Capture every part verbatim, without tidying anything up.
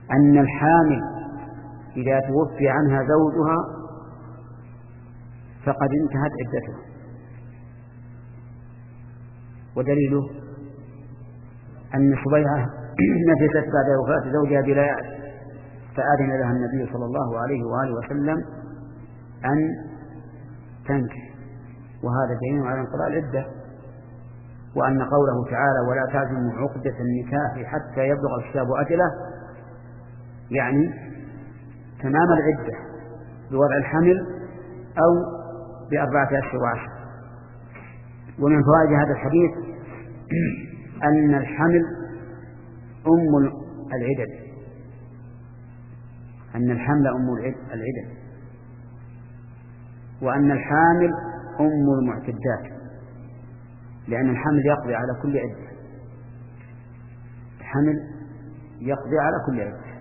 أن الحامل إذا توفي عنها زوجها فقد انتهت عدتها، ودليله أن سبيعة نفست بعد وفاة زوجها بلا يعرف، فآذن لها النبي صلى الله عليه وآله وسلم أن تنكح، وهذا دليل على انقضاء العدة. وأن قوله تعالى ولا تعزموا عقدة النكاح حتى يبلغ الكتاب أجله يعني تمام العدة بوضع الحمل أو بأربعة أشهر وعشر. ومن فوائد هذا الحديث أن الحمل أم العدد، أن الحمل أم العدد، وأن الحامل أم المعتدات، لأن الحمل يقضي على كل عدة، الحمل يقضي على كل عدة.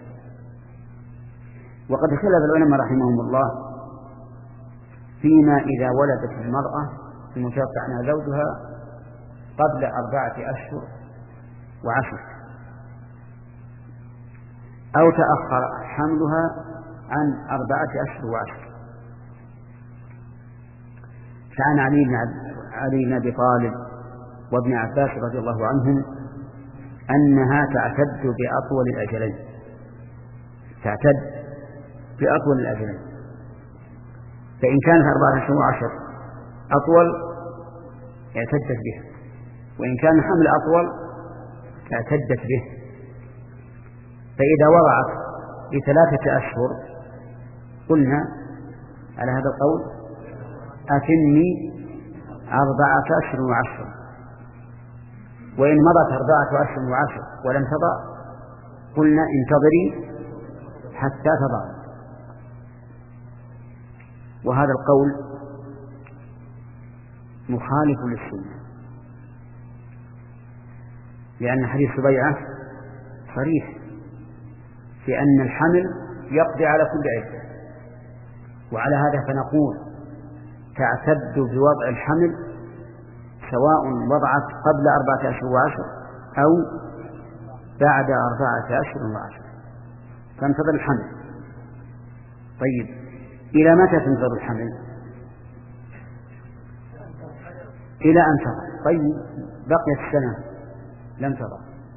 وقد اختلف العلماء رحمهم الله فيما إذا ولدت المرأة المتوفى عنها زوجها قبل أربعة أشهر وعشر أو تأخر حملها عن أربعة أشهر وعشر. فعن علي بن أبي طالب وابن عباس رضي الله عنهم أنها تعتد بأطول الأجلين، تعتد بأطول الأجلين، فإن كانت أربعة أشهر وعشر أطول اعتدت به، وإن كان الحمل أطول اعتدت به. فإذا وضعت بثلاثة أشهر قلنا على هذا القول أتمي أربعة أشهر وعشر، وإن مضت أربعة أشهر وعشر ولم تضع قلنا انتظري حتى تضع. وهذا القول مخالف للسنة، لأن حديث سبيعة صريح في أن الحمل يقضي على كل عدة، وعلى هذا فنقول تعتد بوضع الحمل سواء وضعت قبل أربعة أشهر وعشر أو بعد أربعة أشهر وعشر، تنتظر الحمل. طيب إلى متى تنتظر الحمل؟ إلى أن تضع. طيب بقيت السنة لم تضع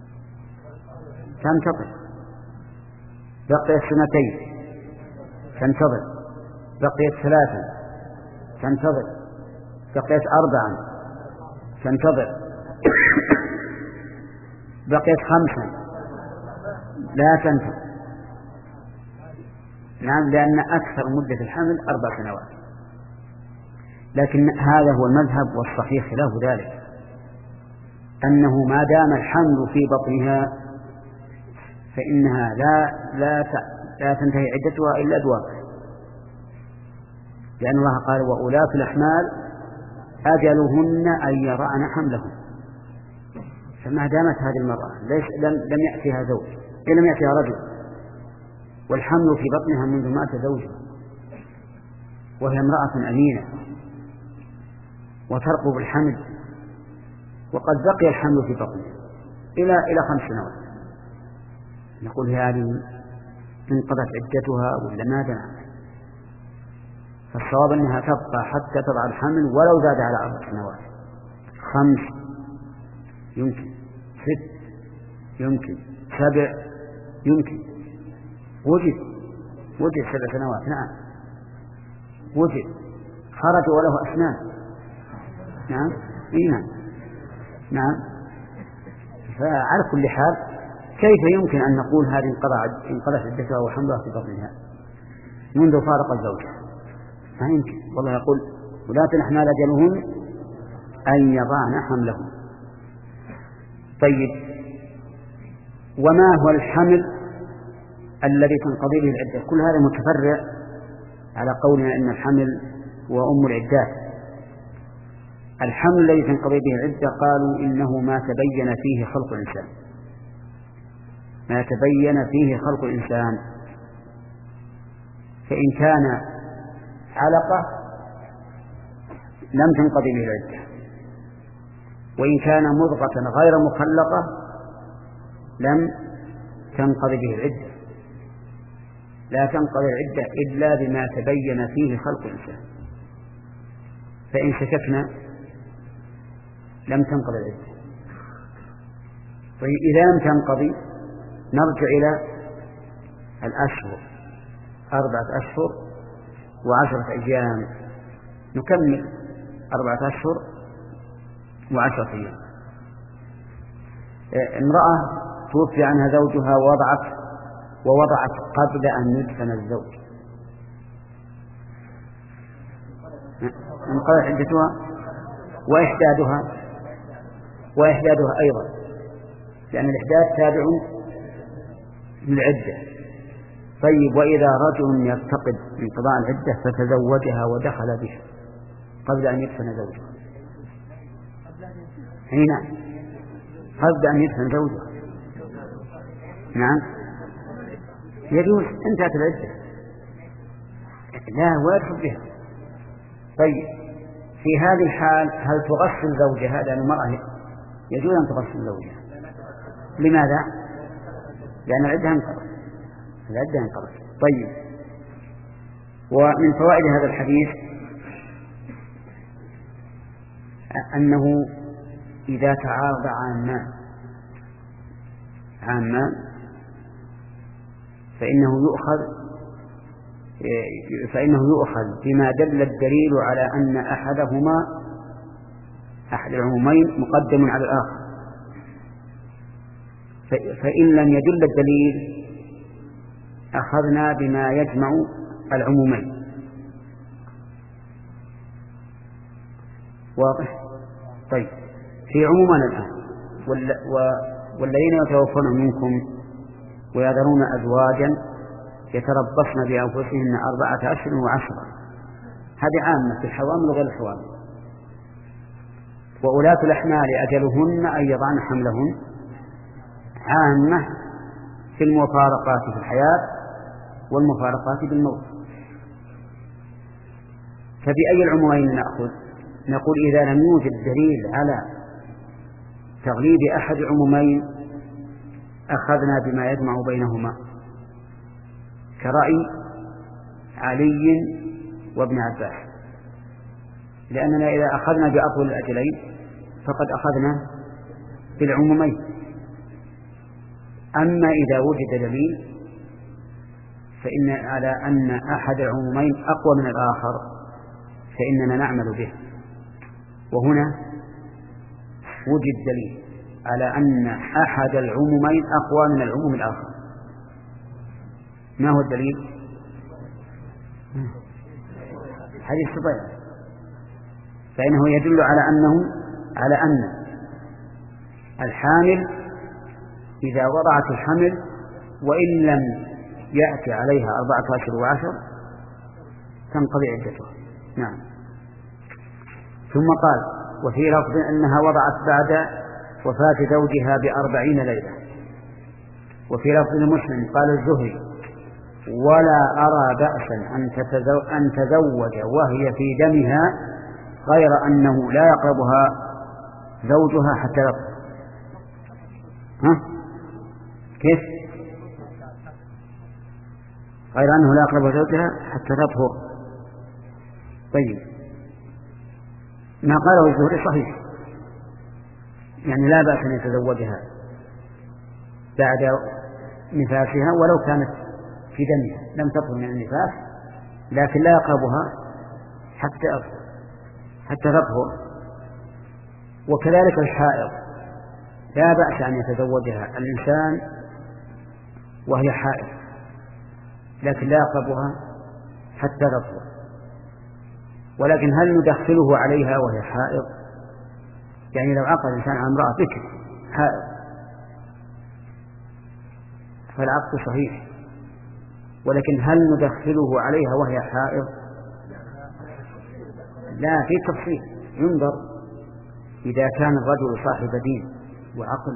تنتظر، بقيت سنتين تنتظر، بقيت ثلاثة تنتظر، بقيت أربعا تنتظر، بقيت خمسا لا تنتظر. نعم، لأن أكثر مدة الحمل أربع سنوات، لكن هذا هو المذهب والصحيح خلاف ذلك، أنه ما دام الحمل في بطنها فإنها لا لا لا تنتهي عدتها إلا بوضع، لأن الله قال وأولاة الأحمال أجلهن أن يضعن حملهن. فما دامت هذه المرأة ليس لم لم يأتيها زوج، لم يأتيها رجل، والحمل في بطنها منذ مات زوجها، وهي امرأة أمينة وترقب الحمل، وقد بقي الحمل في بطنها إلى إلى خمس سنوات، نقول هذه انقضت عدتها ولا ما دامت؟ فالصواب أنها تبقى حتى تضع الحمل ولو زاد على أربع سنوات، خمس يمكن، ست يمكن، سبع يمكن، وجد وجد سبع سنوات، نعم وجد، خرج وله أسنان، نعم إيمان، نعم. فعلى كل حال كيف يمكن أن نقول هذه انقضت عدتها وحملها في بطنها منذ فارق الزوج؟ ما يمكن، والله يقول ولاة الأحمال أجلهن أن يضعن حملهن. طيب وما هو الحمل الذي تنقضي به العدة؟ كل هذا متفرع على قولنا إن الحمل هو أم العدات. الحمل الذي تنقضي به العدة قالوا إنه ما تبين فيه خلق الإنسان، ما تبين فيه خلق الإنسان، فإن كان علقة لم تنقضي به العدة، وإن كان مضغة غير مخلقة لم تنقضي به العدة. لا تنقضي العدة إلا بما تبين فيه خلق الإنسان، فإن شككنا لم تنقضي العدة. طيب إذا لم تنقضي نرجع إلى الأشهر، أربعة أشهر وعشرة أيام، نكمل أربعة أشهر وعشرة أيام. امرأة توفي عنها زوجها ووضعت ووضعت قبل أن يدفن الزوج، انقضت عدتها وإحدادها وإحدادها أيضا، لأن الإحداد تابع للعدة. طيب وإذا رجل يفتقد انقضاء العدة فتزوجها ودخل بها قبل أن يدفن زوجها، هنا قبل أن يدفن زوجها، نعم يجوز، انتهت العدة، لا ويدخل بها. طيب في هذه الحال هل تغسل زوجها؟ لأن المرأة يجوز أن تغسل زوجها. لماذا؟ لأن العدة انقضت، العدة انقضت. طيب ومن فوائد هذا الحديث أنه إذا تعارض عامان عامان فإنه يؤخذ فإنه يؤخذ بما دل الدليل على أن أحدهما أحد العمومين مقدم على الآخر، فإن لم يدل الدليل أخذنا بما يجمع العمومين. واضح؟ طيب في عمومنا الآن والذين يتوفون منكم ويذرون أزواجا يتربصن بأنفسهن أربعة أشهر وعشرة، هذه عامة في الحوامل وغير الحوامل. وأولاة الأحمال أجلهن أن يضعن حملهن، عامة في المفارقات في الحياة والمفارقات بالموت. فبأي العمومين نأخذ؟ نقول إذا لم يوجد دليل على تغليب أحد العمومين أخذنا بما يجمع بينهما، كرأي علي وابن عباس، لأننا إذا أخذنا بأطول الأجلين فقد أخذنا بالعمومين. أما إذا وجد دليل فإن على أن أحد العمومين أقوى من الآخر فإننا نعمل به. وهنا وجد دليل على أن أحد العمومين أقوى من العموم الآخر. ما هو الدليل؟ حديث صبيح، فإنه يدل على أنه على أن الحامل إذا وضعت الحمل وإن لم يأتي عليها أربعة أشهر وعشر تنقضي عدتها. نعم. ثم قال وفي لفظ أنها وضعت بعد وفاة زوجها بأربعين ليلة. وفي لفظ مسلم قال الزهري ولا أرى بأسا أن, تتزو أن تزوج وهي في دمها غير أنه لا يقربها زوجها حتى يطهر. ها؟ كيف؟ غير أنه لا يقربها زوجها حتى تطهر. طيب ما قاله الزهري صحيح، يعني لا بأس أن يتزوجها بعد نفاسها ولو كانت في دمها لم تطهر من النفاس، لكن لا يقربها حتى حتى تطهر. وكذلك الحائض لا بأس أن يتزوجها الإنسان وهي حائض، لكن لا يقربها حتى تطهر. ولكن هل ندخله عليها وهي حائض؟ يعني لو عقد الإنسان على امرأة بكر حائض فالعقد صحيح، ولكن هل ندخله عليها وهي حائض؟ لا، في تفصيل ينظر. إذا كان الرجل صاحب دين وعقل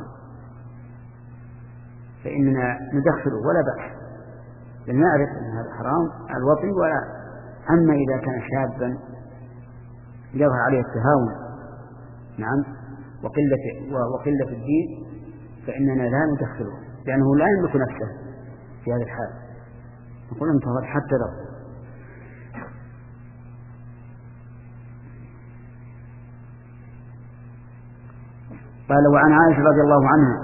فإننا ندخله ولا بأس، لأن نعرف أن هذا حرام الوطي ولا. أما إذا كان شابا يظهر عليه التهاون نعم وقلة, وقلة الدين فإننا لا ندخله، لأنه لا يملك نفسه في هذه الحال. نقول انتظر حتى لو. قال وعن عائشة رضي الله عنها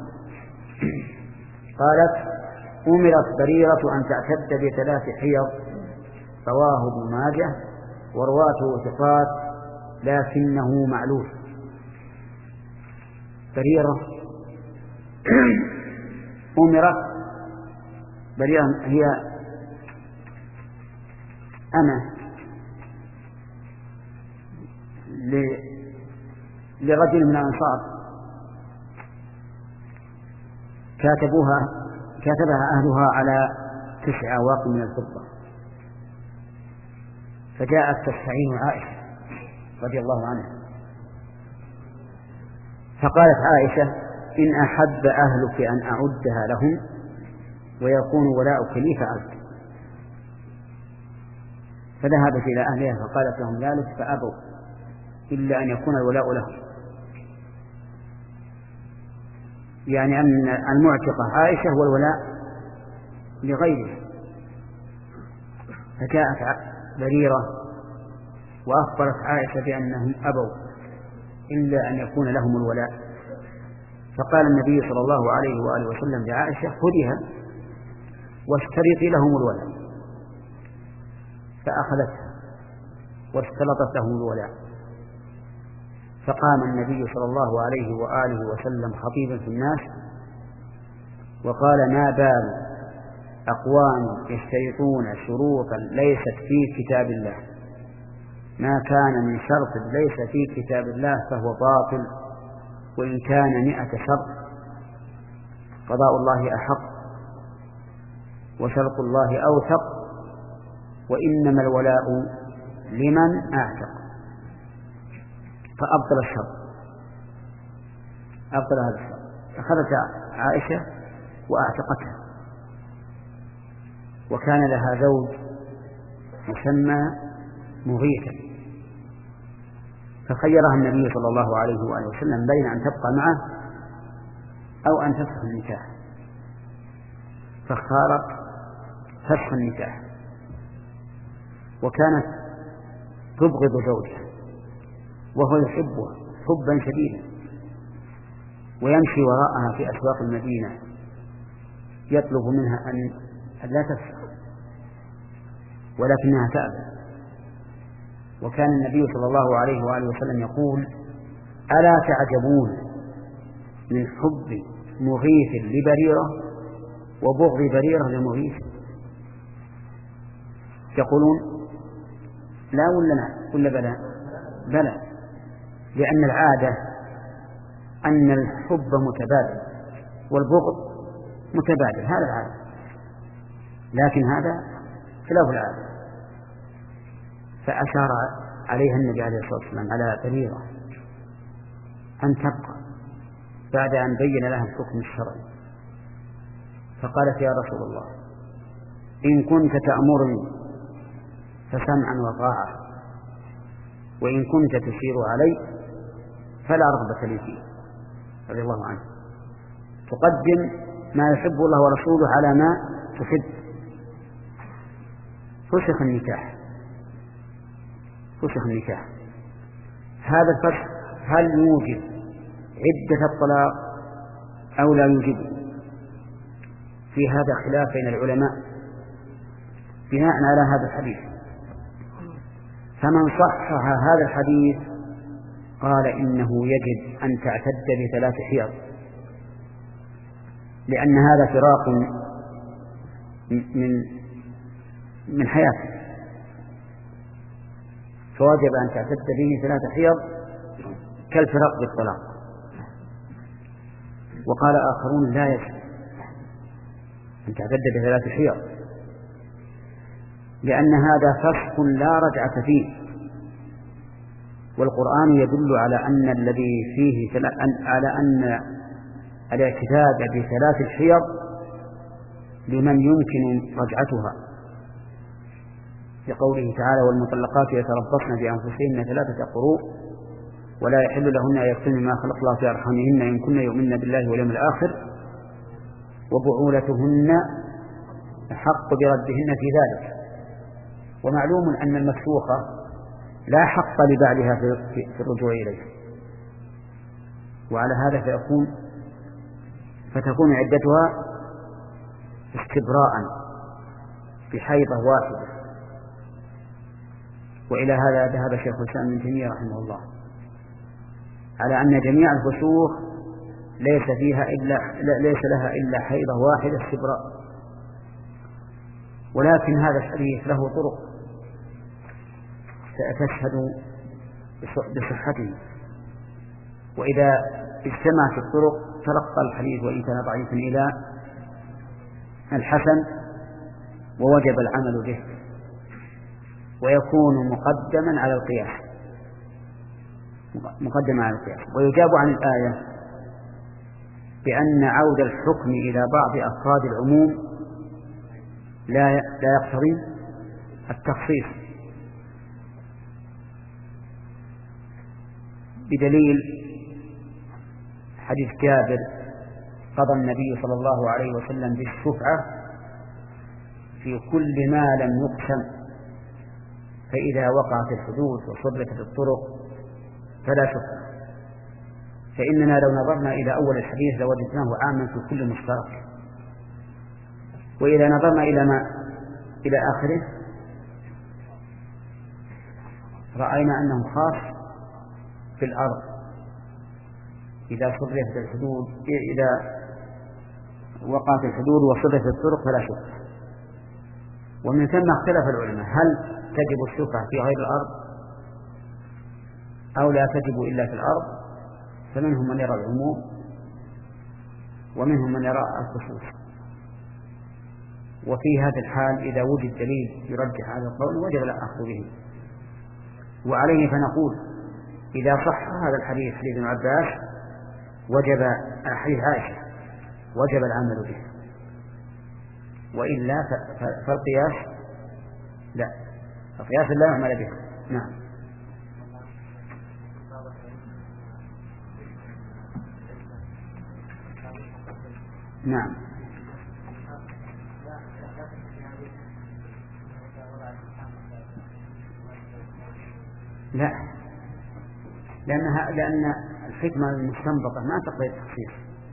قالت أمرت بريرة أن تعتد بثلاث حيض، رواه ابن ماجه ورواته ثقات لكنه معلول. بريرة أمرت بريرة هي أنا لرجل من الأنصار كاتبوها كاتبها أهلها على تسع أواق من الفضة، فجاءت تستعين عائشة رضي الله عنها، فقالت عائشة إن أحب أهلك أن أعدها لهم ويكون ولاؤك لي فعلت. فذهبت إلى أهلها فقالت لهم ذلك فأبوا إلا أن يكون الولاء لهم، يعني أن المعتقة عائشة والولاء لغيره. فجاءت بريرة وأخبرت عائشة بأنهم أبوا إلا أن يكون لهم الولاء، فقال النبي صلى الله عليه وآله وسلم لعائشة خذها واشترطي لهم الولاء، فأخذتها واشترطت لهم الولاء. فقام النبي صلى الله عليه وآله وسلم خطيبا في الناس وقال ما بال أقوام يشترطون شروطا ليست في كتاب الله، ما كان من شرط ليس في كتاب الله فهو باطل وإن كان مئة شرط، قضاء الله أحق وشرط الله أوثق، وإنما الولاء لمن أعتق. فأبطل الشرط، أبطل هذا الشرط. أخذت عائشة وأعتقتها، وكان لها زوج مسمى مغيثا، فخيرها النبي صلى الله عليه وآله وسلم بين أن تبقى معه أو أن تفسخ النكاح، فاختارت فسخ النكاح، وكانت تبغض زوجها وهو يحبها حبا شديدا، ويمشي وراءها في أسواق المدينة يطلب منها أن لا تفسخ ولكنها تأبى. وكان النبي صلى الله عليه وآله وسلم يقول ألا تعجبون من حب مغيث لبريرة وبغض بريرة لمغيث؟ يقولون لا ولا لا ولا بلى بلى، لأن العادة أن الحب متبادل والبغض متبادل، هذا العادة، لكن هذا خلاف العادة. فأشار عليها النبي عليه الصلاة والسلام على بريرة أن تبقى بعد أن بين لها الحكم الشرعي، فقالت يا رسول الله إن كنت تأمرني فسمعا وطاعة، وإن كنت تشير علي فلا رغبة لي فيه، رضي الله عنه. تقدم ما يحب الله ورسوله على ما تحب. فسخ النكاح فسخ النكاح هذا الفسخ هل يوجب عدة الطلاق أو لا يوجب؟ في هذا خلاف بين العلماء بناء على هذا الحديث. فمن صحح هذا الحديث قال إنه يجب أن تعتد بثلاث حيض، لأن هذا فراق من من حياته، فوجب أن تعتد به ثلاث حيض كالفراق بالطلاق. وقال آخرون لا يجب أن تعتد بثلاث حيض، لأن هذا فسخ لا رجعة فيه، والقرآن يدل على أن الذي فيه على أن الاعتداد بثلاث الحيض لمن يمكن رجعتها، لقوله تعالى والمطلقات يتربصن بأنفسهن ثلاثة قروء ولا يحل لهن أن يكتمن ما خلق الله في أرحامهن إن كن يؤمن بالله واليوم الآخر وبعولتهن أحق بردهن في ذلك. ومعلوم أن المفسوخة لا حق لبعلها في الرجوع إليه، وعلى هذا فيكون فتكون عدتها استبراء بحيضة واحدة. وإلى هذا ذهب شيخ الإسلام ابن تيمية رحمه الله على أن جميع الفسوخ ليس فيها إلا ليس لها إلا حيضة واحدة استبراء. ولكن هذا الحديث له طرق تشهد بصحته، وإذا اجتمعت الطرق ترقى الحديث وإن كان ضعيفا إلى الحسن ووجب العمل به، ويكون مقدما على القياس مقدما على القياس. ويجاب عن الآية بأن عود الحكم إلى بعض أفراد العموم لا لا يقتضي التخصيص، بدليل حديث جابر: قضى النبي صلى الله عليه وسلم بالشفعة في كل ما لم يقسم، فإذا وقعت الحدود وصدرت الطرق فلا شفعة. فإننا لو نظرنا إلى أول الحديث لوجدناه عاما في كل مشترك، وإذا نظرنا إلى ما إلى آخره رأينا أنه خاص في الأرض. إذا صدرت الحدود إذا وقعت الحدود وصدرت الطرق فلا شفعة. ومن ثم اختلف العلماء: هل تجب الشفعة في غير الأرض أو لا تجب إلا في الأرض؟ فمنهم من يرى العموم ومنهم من يرى الخصوص. وفي هذا الحال إذا وجد دليل يرجح هذا القول وجب الأخذ به. وعليه فنقول: إذا صح هذا الحديث حديث ابن عباس وجب حديث عائشة وجب العمل به، وإلا فالقياس لا، القياس لا يعمل به. نعم. نعم. لا، لأنها لأن الحكمة المستنبطة ما تقضي التخصيص.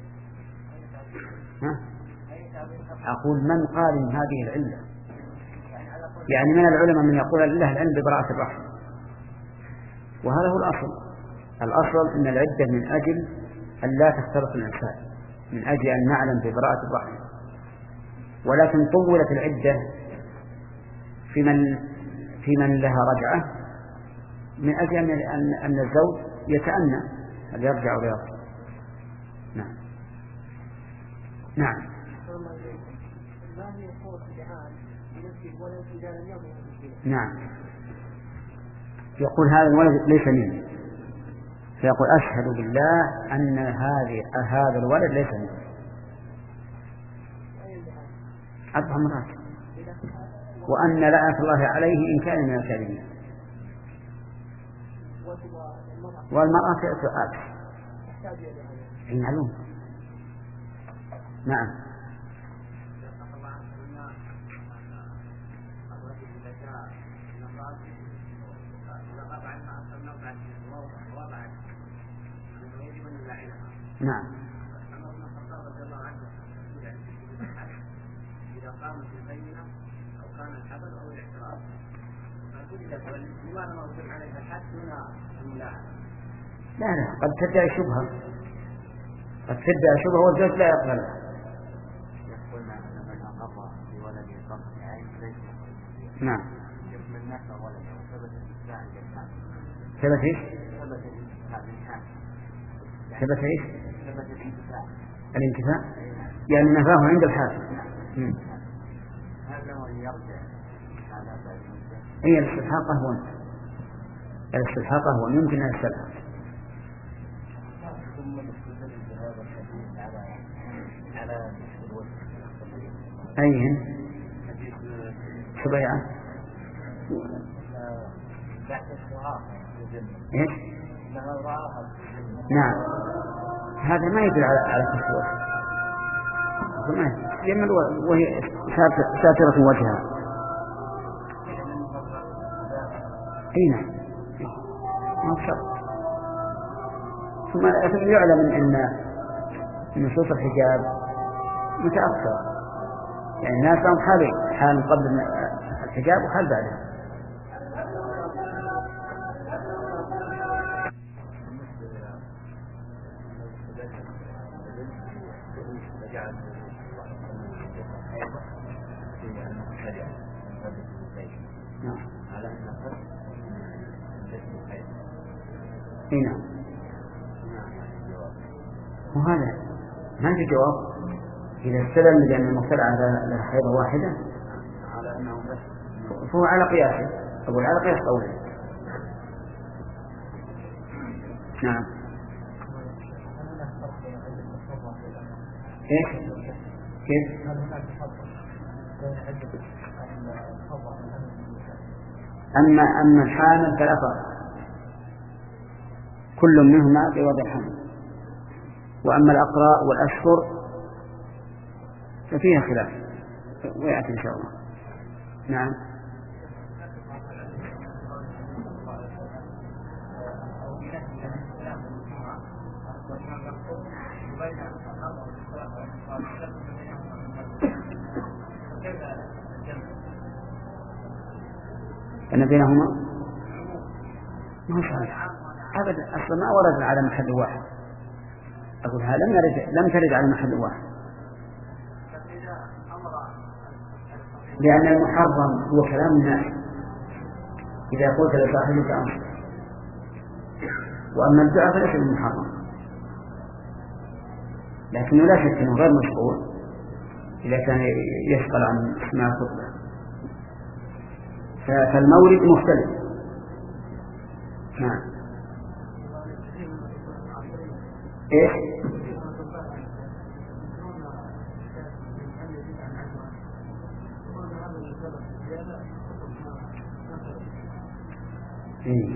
ها؟ أقول من قال إن هذه العلة، يعني من العلماء من يقول له العلم ببراءة الرحم، وهذا هو الأصل. الأصل أن العدة من أجل أن لا تختلط الإنسان، من أجل أن نعلم ببراءة الرحم. ولكن طولت العدة في من في من لها رجعة من أجل أن أن الزوج يتأنى هل يرجع ولا يرجع. نعم. نعم. نعم. يقول هذا الولد ليس مني، فيقول: أشهد بالله أن هذه هذا الولد ليس مني. أربع مرات. وأن لعنة الله عليه إن كان من الكاذبين. والمرأة سؤال معلوم. نعم. نعم. إذا قامت البينة أو كان الحبل أو الاعتراف فكذلك لماذا ما وجب عليها الحد دون الملاعنة؟ لا لا، قد تدعي شبهة، قد تدعي شبهة والزوج لا يقبلها. يقولنا أن من أقر بولد قبل عين ليس. نعم. من نفى ولد ثبت الإنسان بالحال. ثبت إيش؟ ثبت الإنسان بالحال. ثبت إيش؟ ثبت الانتفاع. الانتفاع؟ يعني نفاه عند الحاكم. نعم. هذا هو يرجع على بعض. هي الاستلحاق هو الاستلحاق هو يمكن أن يستلحق. أيهن؟ سبيعة. إيش؟ نعم. هذا ما يدل على على التسوية. يمن وهي ساترة وجهها. اي نعم ما شرط. ثم يعلم ان نصوص الحجاب متأخرة، يعني الناس لهم حالين، حال قبل الحجاب وحال بعده. هنا وهذا ما في جواب. إذا استلم لأن المبتلع على حيضة واحدة على أنه فهو على قياسه، أقول على قياس قوله. نعم. إيش؟ كيف؟ أما أما الحامل فلا فرق، كل منهما بوضع الحمل. وأما الأقراء والأشهر ففيها خلاف ويأتي إن شاء الله. نعم. أن بينهما ما صحيح أبدا، أصلا ما ورد على محل واحد. أقولها لم يرد لم ترد على محل واحد، لأن المحرم هو كلام الناس إذا قلت لصاحبك أمر، وأما الدعاء فليس بالمحرم، لكنه لا شك أنه غير مشغول إذا كان يشغل عن اسماء الخطبة. فالمورد مختلف. نعم. إيش؟ إيه.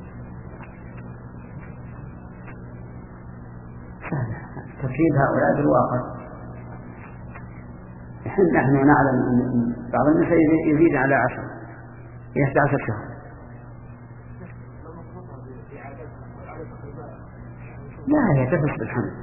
تركيب هؤلاء بالواقع. نحن نعلم أن بعض النساء يزيد على عشر إلى إحدى عشر شهر. لا هي تفس بالحمل.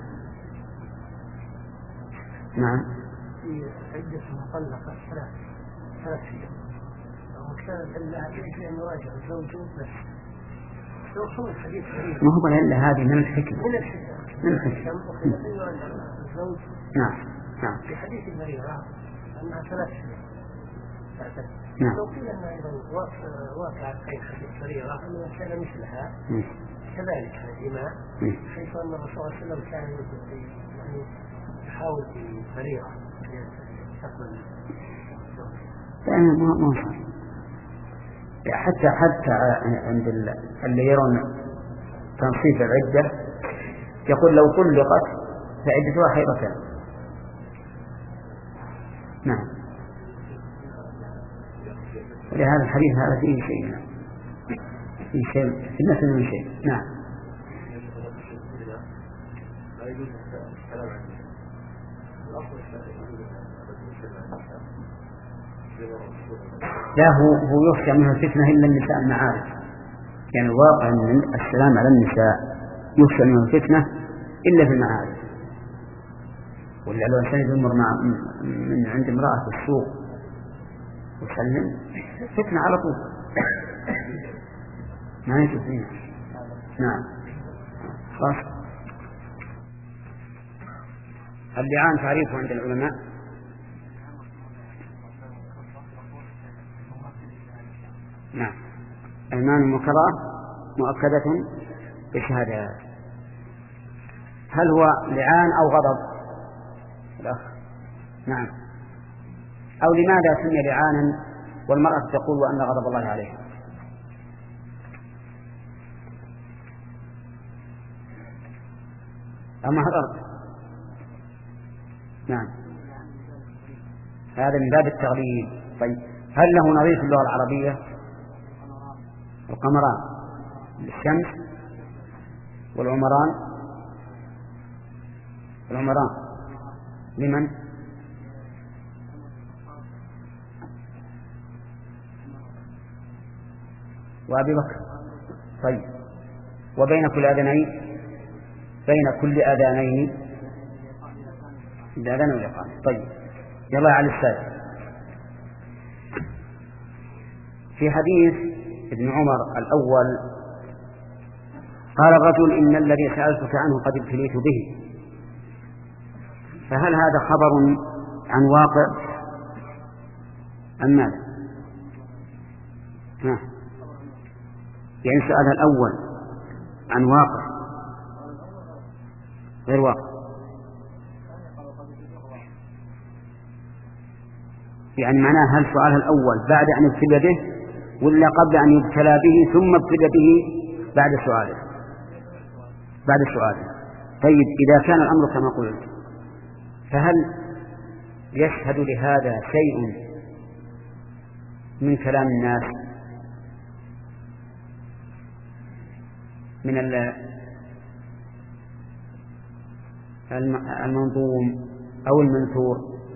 نعم. في عدة مطلقة ثلاث ثلاث شهور، وكانت لها شيء أن يراجع الزوج بس. لو صور حديث غريب. ما هو إلا هذه من الحكمة. من الحكمة. من الحكمة. الزوج. نعم. نعم. في حديث المريضة أنها ثلاث شهور. نعم. لو قيل أن أيضا واقع في حديث المريضة أنه كان مثلها. م. كذلك الإماء حيث أن الرسول صلى الله عليه وسلم كان يعني يحاول بطريقة تقبل. يعني ما ما صار. حتى حتى عند اللي يرون تنصيف العدة يقول لو طلقت فعدتها حيضتان. نعم. ولهذا الحديث هذا فيه شيء في شيء في النفس من شيء. نعم. لا هو هو يخشى منه الفتنة إلا النساء المعارف، يعني الواقع أن السلام على النساء يخشى منه الفتنة إلا في المعارف. ولا لو إنسان يمر مع من عند امرأة في السوق وسلم فتنة على طول ما يشوف فيها. نعم. خلاص. اللعان تعريفه عند العلماء نعم أيمان مكرهة مؤكدة بشهادة. هل هو لعان أو غضب؟ الأخ. نعم. أو لماذا سمي لعانا والمرأة تقول وأن غضب الله عليها؟ أما حضرت. نعم. هذا من باب التغليب. طيب هل له نظير في اللغة العربية؟ القمران للشمس والعمران. العمران لمن؟ وأبي بكر. طيب، وبين كل أذانين بين كل أذانين الأذان والإقامة. طيب، يلا على السادس. في حديث ابن عمر الأول قال الرجل: إن الذي سألتك عنه قد ابتليت به. فهل هذا خبر عن واقع أم ماذا؟ ها. يعني سؤال الأول عن واقع غير واقع، يعني معناه هل سؤالها الأول بعد أن ابتلي به ولا قبل أن يبتلى به ثم ابتلى به بعد سؤاله؟ بعد سؤاله. طيب، إذا كان الأمر كما قلت، فهل يشهد لهذا شيء من كلام الناس من المنظوم أو المنثور؟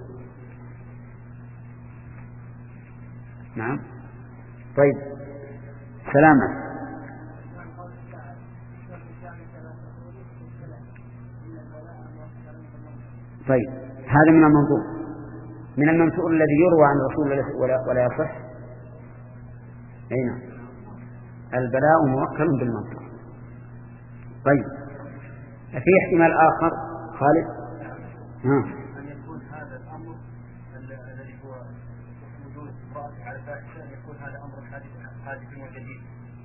نعم. طيب، سلامة. طيب، هذا من المنظوم. من المنثور الذي يروى عن الرسول ولا, ولا يصح. أين البلاء موكل بالمنطق. طيب، في احتمال آخر خالد؟ ها. أن يكون هذا الأمر الذي هو وجود امرأة على فاحشة، أن يكون هذا أمر حادث حادث وجديد،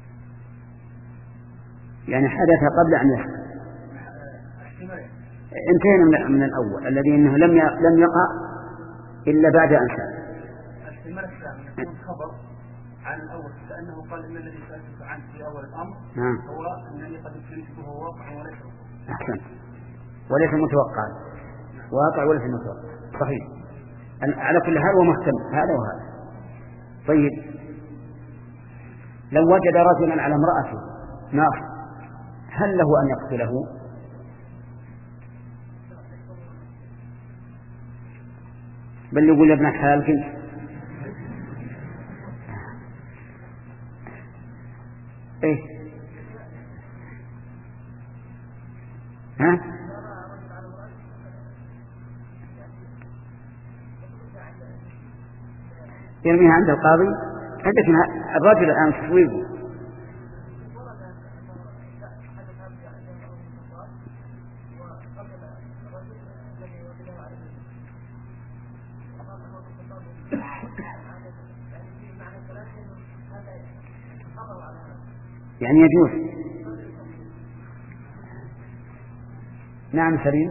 يعني حدث قبل أن يحدث. انتهينا من الأول الذي إنه لم لم يقع إلا بعد أن سأل. الاحتمال الثاني يكون خبر عن الأول، لأنه قال إن الذي سألتك عنه في أول الأمر نعم. هو أنني قد ابتليته وهو واقع وليس أحسن، وليس متوقع. واقع وليس متوقع. صحيح. على كل حال هو محتمل هذا وهذا. طيب، لو وجد رجلا على امرأته نار هل له أن يقتله؟ بل يقول يا ابن الحلال كنت ايه ها يرميها عند القاضي. عندك الرجل الآن تصويبه يعني يجوز. نعم سليم.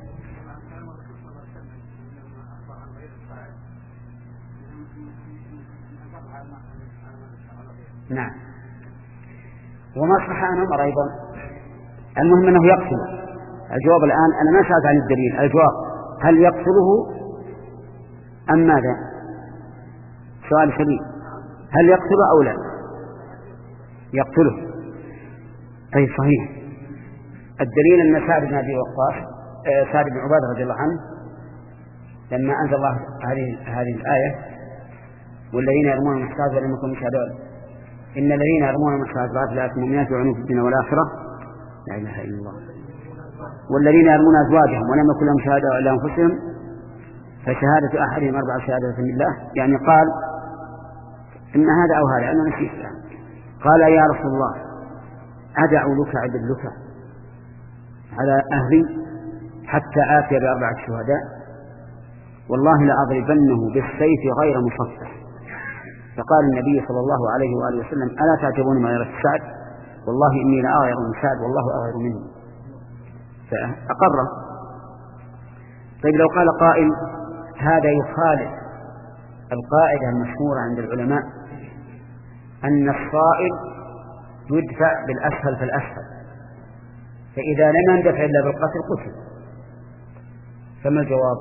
نعم، وما صح عن عمر أيضا. المهم أنه يقتل. الجواب الآن أنا ما سألت عن الدليل. الجواب هل يقتله أم ماذا؟ سؤال سليم. هل يقتله أو لا؟ يقتله. طيب، صحيح. الدليل أن سعد بن أبي وقاص سعد بن عبادة رضي الله عنه لما أنزل الله هذه هذه الآية: والذين يرمون المحصنات ولم يكونوا شهداء إن الذين يرمون المحصنات لا يكونون يعنون في الدنيا والآخرة لا إله إلا الله والذين يرمون أزواجهم ولم يكن لهم شهادة إلا أنفسهم فشهادة أحدهم أربع شهادات بالله. يعني قال إن هذا أو هذا أنا نسيت يعني. قال: يا رسول الله أدع لك أدلك على أهلي حتى آتي بأربعة شهداء والله لأضربنه بالسيف غير مصفح. فقال النبي صلى الله عليه وآله وسلم: ألا تعجبون ما يرى سعد؟ والله إني لأغير من سعد والله أغير مني. فأقره. طيب، لو قال قائل هذا يخالف القاعدة المشهورة عند العلماء أن الصائل يدفع بالأسهل فالأسهل، فإذا لم يندفع إلا بالقتل قتل، فما الجواب؟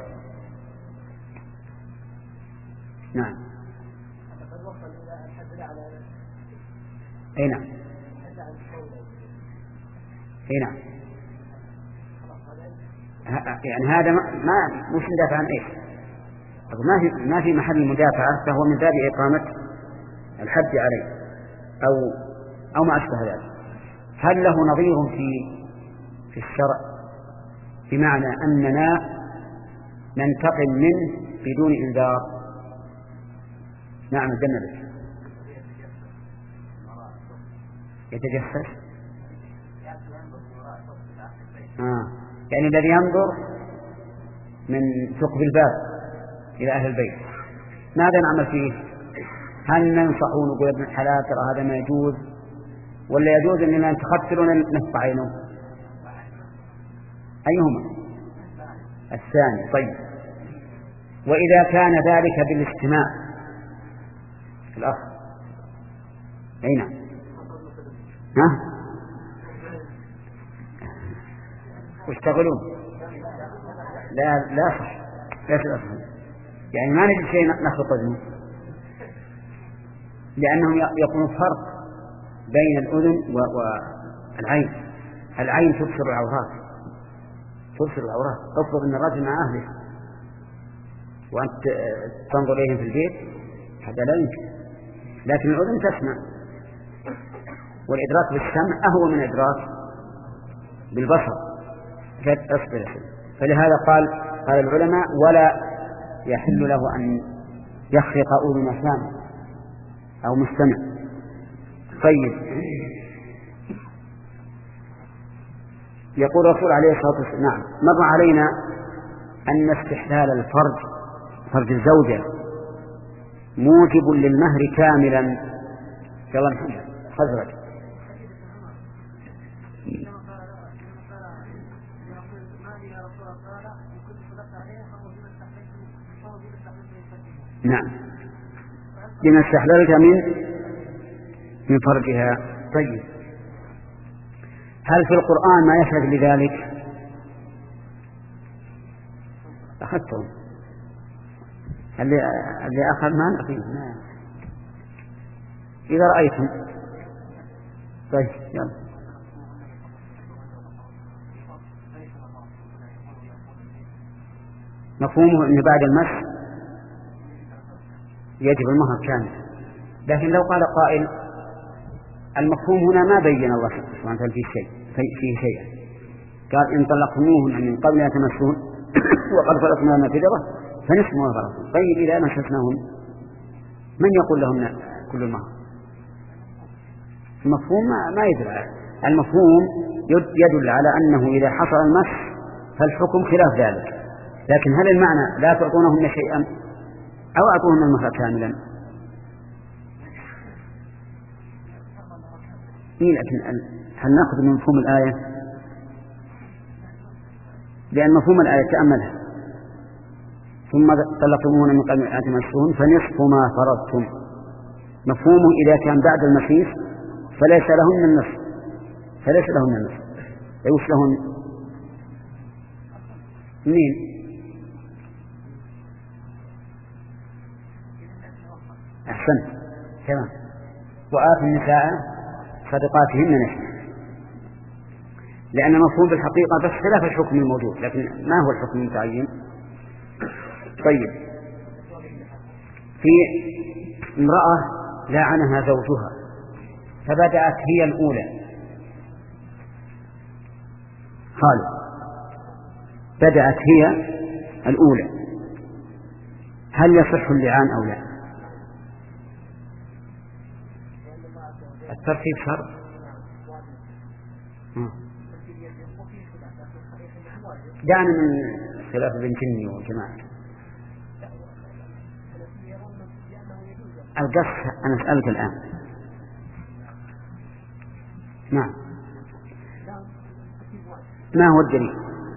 نعم. أي نعم. أي نعم. يعني هذا ما مش مدافع عن إيش؟ ما في ما في محل مدافعة، فهو من باب إقامة الحد عليه. أو أو ما أشبه ذلك، هل له نظير في في الشرع؟ بمعنى أننا ننتقم منه بدون إنذار. نعم الجنة يتجسس. آه. يعني الذي ينظر من ثقب الباب إلى أهل البيت ماذا نعمل فيه؟ هل ننصح ونقول ابن الحلال ترى هذا ما يجوز، ولا يجوز أننا نتخطر ونفتح عينه؟ أيهما؟ الثاني. طيب، وإذا كان ذلك بالاستماع الأخ أين؟ ها؟ واشتغلون؟ لا لا صح، لا تأخذ، يعني ما نجد شيء نخلط منه، لأنهم يكون فرق بين الأذن والعين. العين تبصر العورات، تبصر العورات. افرض أن الرجل مع أهله وأنت تنظر إليهم في البيت، هذا لا يمكن. لكن الأذن تسمع، والإدراك بالسمع أهو من إدراك بالبصر. فلهذا قال قال العلماء ولا يحل له أن يخرق أذن سامع أو مستمع. طيب، يقول الرسول عليه الصلاة والسلام نعم مر علينا أن استحلال الفرج فرج الزوجة موجب للمهر كاملا. يلا محمد خزرج. نعم لما استحللت من من فرجها. طيب، هل في القرآن ما يشهد لذلك؟ أخذتم اللي اللي أخذ ما نقيم ما. إذا رأيتم. طيب يلا. مفهومه أن بعد المس يجب المهر كامل، لكن لو قال قائل المفهوم هنا ما بين الله سبحانه وتعالى فيه شيء فيه شيئا، قال إن طلقتموهن من قبل أن تمسوهن وقد فرضتم لهن فريضة فنصف ما فرضتم. طيب إذا مسسناهن من يقول لهن كل المهر؟ المفهوم ما يدل. المفهوم يدل على أنه إذا حصل المس فالحكم خلاف ذلك، لكن هل المعنى لا تعطونهن شيئا أو أعطوهن المهر كاملا؟ إيه، لكن هل نأخذ من مفهوم الآية؟ لأن مفهوم الآية تأملها ثم طلقتموهن من قبل أن تمسوهن فنصف ما فرضتم. مفهومه إذا كان بعد المسيس فليس لهن النصف، فليس لهن النصف. يوش لهن مين؟ أحسن تمام. وآتوا النساء صدقاتهن نحن، لأن مفهوم بالحقيقة بس خلاف الحكم الموجود، لكن ما هو الحكم المتعين؟ طيب، في امرأة لعنها زوجها فبدأت هي الأولى، خالد بدأت هي الأولى، هل يصح اللعان أو لا؟ الترتيب شرط. دعنا من خلاف ابن جني وجماعة القصة. أنا أسألك الآن. نعم، ما هو الدليل؟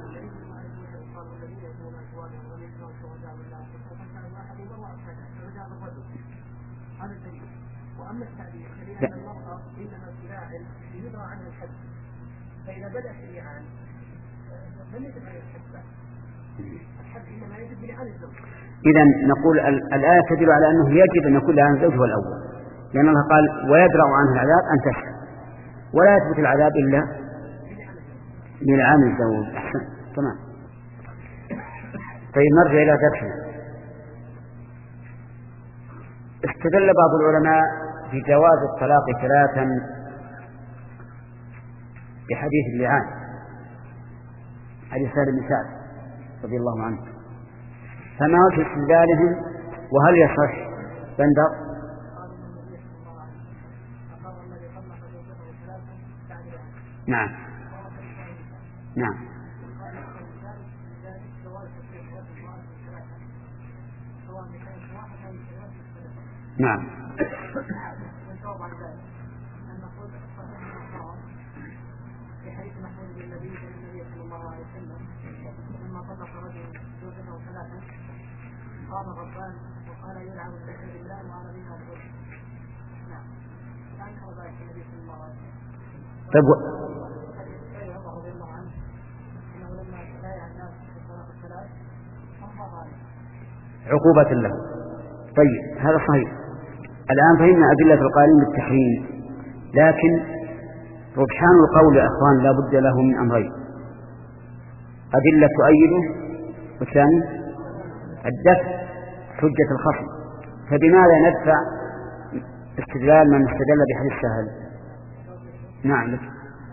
فإذا بدأ اللعان لم يجب عليه الحد، الحد إنما يجب لعان الزوج. إذن نقول الآية تدل على أنه يجب أن يكون لعان الزوج هو الأول، لأن الله قال ويدرأ عنه العذاب أن تشهد، ولا يثبت العذاب إلا للعان الزوج. أحسن تمام. طيب نرجع إلى درسنا. استدل بعض العلماء بجواز الطلاق ثلاثا بحديث اللعان، حديث سالم بن سعد رضي الله عنه، فما وجه استدلالهم وهل يصح؟ بندر. نعم نعم نعم في حديث محمود بن النبي النبي صلى الله عليه وسلم لما طلق رجل زوجته ثلاثا قام غضبان وقال يلعن بحمد الله وعلى دين الرجل. نعم فانكر ذلك النبي صلى الله عليه وسلم. طيب رضي الله عنه انه لما بايع الناس في الطلاق الثلاث امضى ذلك عقوبة له. طيب هذا صحيح. الآن فهمنا أدلة القائلين بالتحريم، لكن رجحان القول يا أخوان لا بد له من أمرين: أدلة تؤيده، والثاني الدفع حجة الخصم. فبماذا ندفع استدلال من استدل بحديث سهل؟ نعم لك.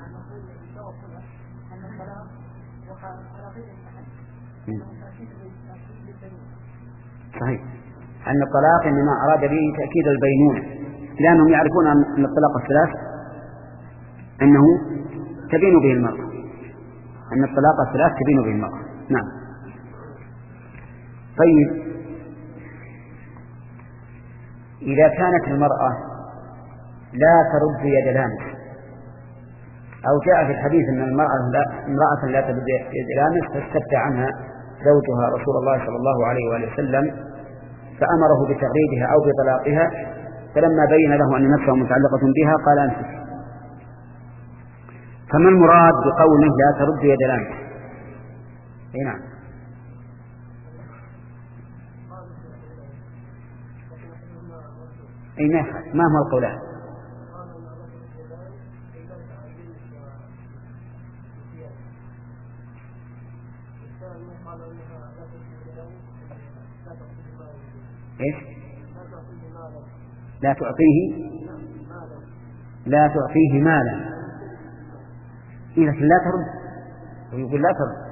صحيح أن الطلاق إنما أراد به تأكيد البينونة، لأنهم يعرفون أن الطلاق الثلاث أنه تبين به المرأة، أن الطلاق الثلاث تبين به المرأة. نعم. طيب إذا كانت المرأة لا ترد يد لامس، أو جاء في الحديث أن المرأة لا, امرأة لا ترد يد لامس فاستفتى عنها زوجها رسول الله صلى الله عليه وآله وسلم فأمره بتغريدها أو بطلاقها، فلما بين له أن نفسه متعلقة بها قال أنفسك. فما المراد بقوله لا ترد يد لامس؟ أي نعم. أي نعم. ما هو القولان؟ إيش؟ لا تعطيه لا تعطيه مالا، إيه لكن لا ترد، ويقول لا ترد.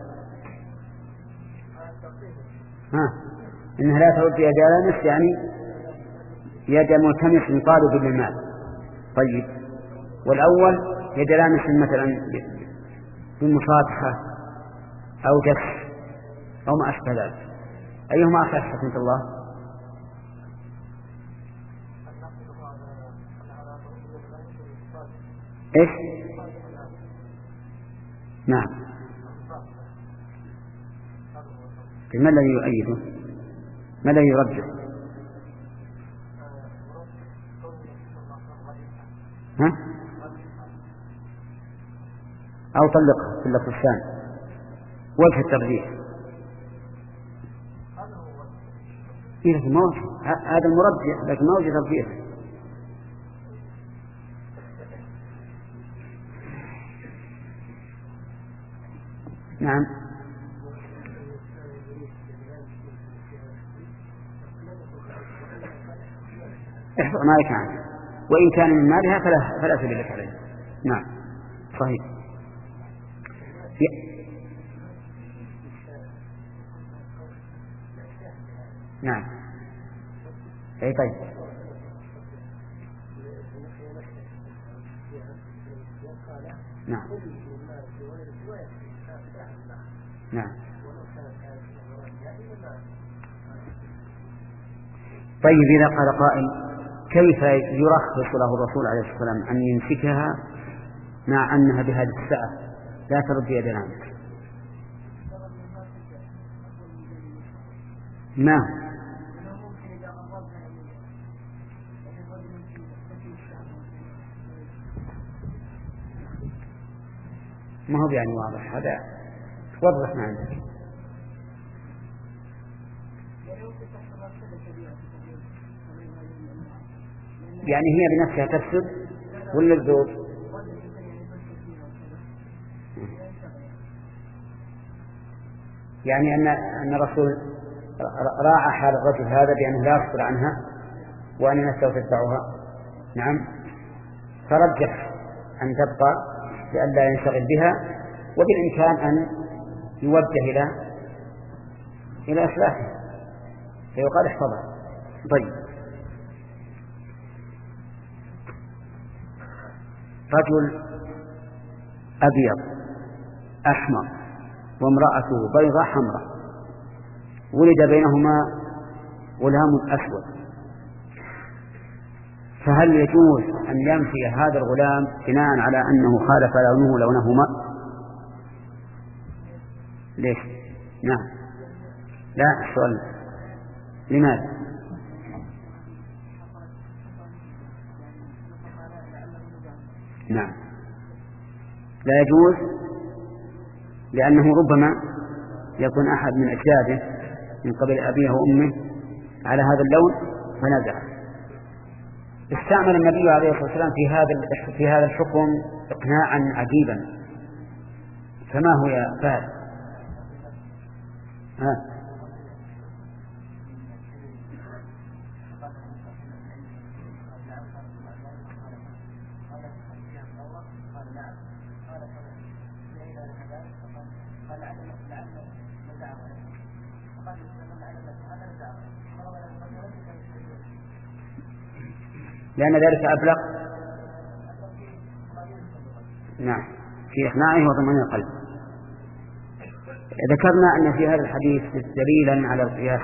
ها إنها لا ترد يد لامس يعني يد ملتمس يطالب بالمال. طيب والأول يد لامس مثلا بالمصافحة أو جس أو ما أشبه ذلك، أيهما أصح حكمة الله؟ إيش؟ نعم. ما الذي يؤيده؟ ما الذي يرجح؟ ها؟ أو طلقها في اللفظ الثاني. وجه الترجيح إيه لكن ما وجه هذا المرجح، لكن ما وجه ترجيح. نعم. احفظ مالك عنه، وإن كان من مالها فلا فلا سبيل لك عليه. نعم صحيح. نعم أي طيب. نعم نعم. طيب إذا قال قائل كيف يرخص له الرسول عليه الصلاة والسلام أن يمسكها مع أنها بهذه الساعة لا ترد يد لامس؟ ما ما هو يعني واضح، هذا وضح ما عندك. يعني هي بنفسها تفسد ولا الزوج؟ يعني أن أن الرسول راعى حال الرجل هذا بأنه لا يفصل عنها وأن نفسه تتبعها. نعم، فرجح أن تبقى لئلا ينشغل بها، وبالإمكان أن يوجه إلى إلى إصلاحها فيقال احفظها. طيب، رجل أبيض أحمر وامرأته بيضاء حمراء، ولد بينهما غلام أسود، فهل يجوز أن ينفي هذا الغلام بناء على أنه خالف لونه لونهما؟ ليش؟ نعم، لا السؤال لماذا؟ نعم، لا يجوز لأنه ربما يكون أحد من أجداده من قبل أبيه وأمه على هذا اللون فنزع. استعمل النبي عليه الصلاة والسلام في هذا في هذا الحكم إقناعا عجيبا، فما هو يا فهد؟ ها؟ لأن ذلك أبلغ نعم في إقناعه وضمان القلب. ذكرنا أن في هذا الحديث دليلا على القياس،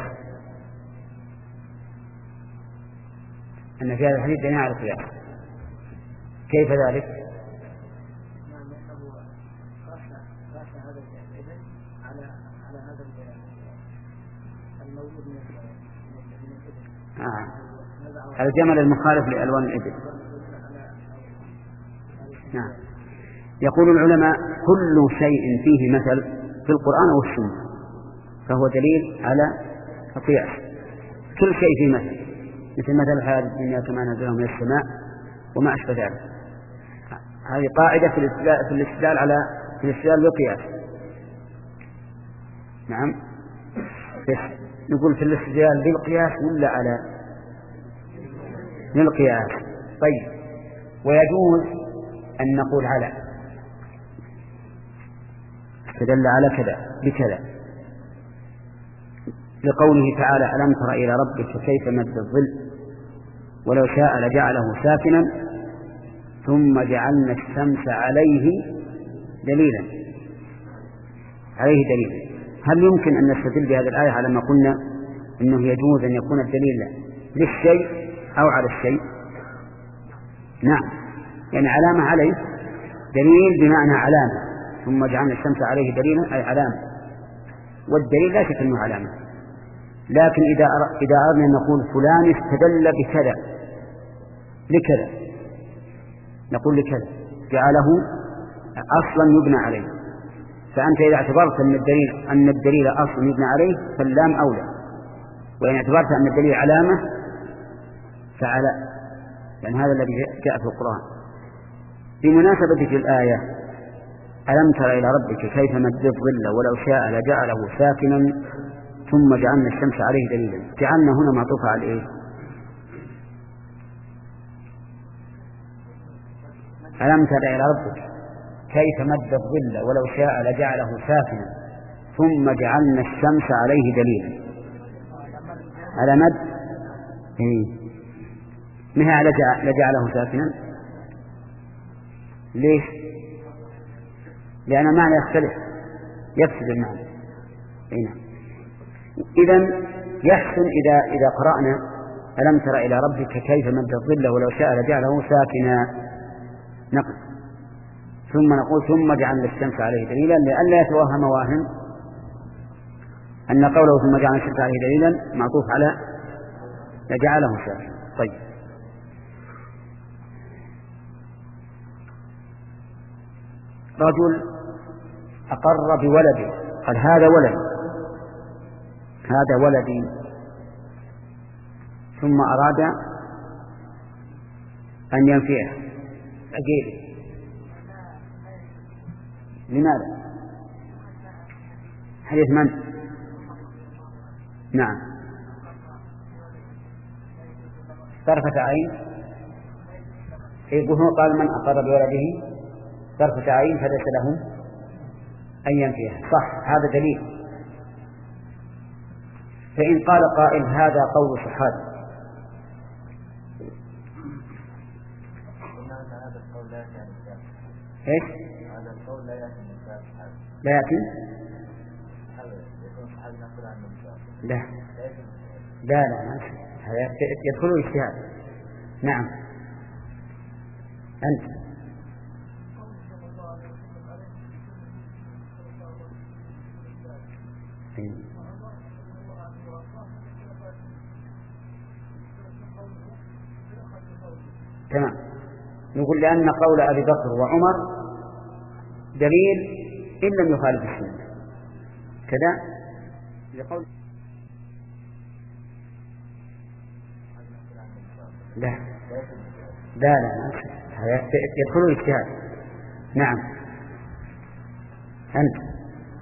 أن في هذا الحديث دليلا على القياس. كيف ذلك؟ آه. الجمل المخالف لألوان الإبل. نعم. يقول العلماء كل شيء فيه مثل في القرآن والسنة فهو دليل على القياس. كل شيء فيه مثل، مثل مثل هذه الدنيا كما نزله من السماء وما أشبه ذلك. هذه قاعدة في الاستدلال في الاستدلال على في الاستدلال بالقياس. نعم. نقول في الاستدلال بالقياس ولا على للقياس؟ طيب، ويجوز أن نقول على استدل على كذا بكذا لقوله تعالى ألم تر إلى ربك كيف مد الظل ولو شاء لجعله ساكنا ثم جعلنا الشمس عليه دليلا عليه دليلا. هل يمكن أن نستدل بهذه الآية على ما قلنا إنه يجوز أن يكون الدليل للشيء أو على الشيء؟ نعم، يعني علامة عليه دليل بمعنى علامة، ثم جعلنا الشمس عليه دليلا أي علامة، والدليل لا شك أنه علامة. لكن إذا إذا أردنا أن نقول فلان استدل بكذا لكذا نقول لكذا جعله أصلا يبنى عليه، فأنت إذا اعتبرت أن الدليل أن الدليل أصلا يبنى عليه فاللام أولى، وإن اعتبرت أن الدليل علامة فعلى، لأن هذا الذي جاء في القرآن. بمناسبة الآية ألم تر إلى ربك كيف مد الظل ولو شاء لجعله ساكنا ثم جعلنا الشمس عليه دليلا، جعلنا هنا معطوفة على إيه؟ ألم تر إلى ربك كيف مد الظل ولو شاء لجعله ساكنا ثم جعلنا الشمس عليه دليلا، على مد إيه؟ مها على لجعله ساكنا. ليش؟ لأن المعنى يختلف يفسد المعنى. هنا إذن يحسن إذا إذا قرأنا ألم تر إلى ربك كيف مد الظل ولو شاء لجعله ساكنا نقل ثم نقول ثم جعلنا الشمس عليه دليلا، لئلا يتوهم واهم أن قوله ثم جعلنا الشمس عليه دليلا معطوف على لجعله ساكنا. طيب، رجل أقر بولده قال هذا ولد هذا ولدي، ثم أراد أن ينفيه أجيله، لماذا؟ حديث من؟ نعم، طرفة عين يقول هو قال من أقر بولده طرفة عين فليس له أن ينفيه. صح، هذا دليل. فإن قال قائل هذا قول صحابي، ايش؟ هذا القول لا يأتي من كتاب لا يأتي؟ يكون صحابي نقول عنه لا لا لا ما هذا يدخل الاجتهاد. نعم. أنت تمام. نقول لأن قول أبي بكر وعمر دليل إن لم يخالف السنة كذا لقول لا لا لا هذا يدخل الاجتهاد. نعم. أنت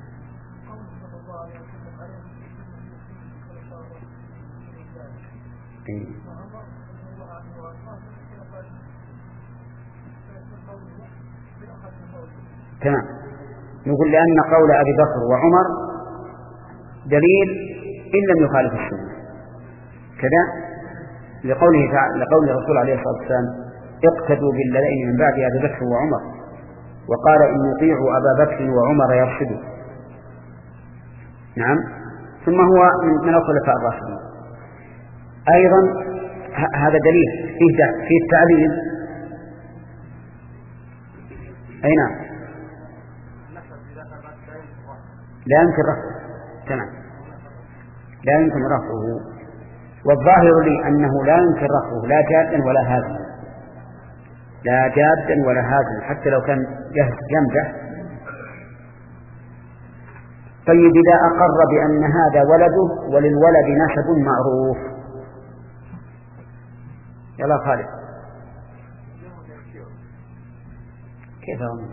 تمام. نقول لأن قول أبي بكر وعمر دليل إن لم يخالف السنة كذا لقوله تعالى لقول الرسول عليه الصلاة والسلام اقتدوا بالذين من بعد أبي بكر وعمر، وقال إن يطيعوا أبا بكر وعمر يرشدوا. نعم. ثم هو من الخلفاء الراشدين أيضا. هذا دليل فيه فيه التعليل. أي نعم. لا يمكن رفعه. تمام. لا يمكن رفعه. والظاهر لي أنه لا يمكن رفعه لا جادا ولا هازلا، لا جادا ولا هازلا حتى لو كان يمزح. طيب إذا أقر بأن هذا ولده وللولد نسب معروف. يلا خالد كيف أمنت؟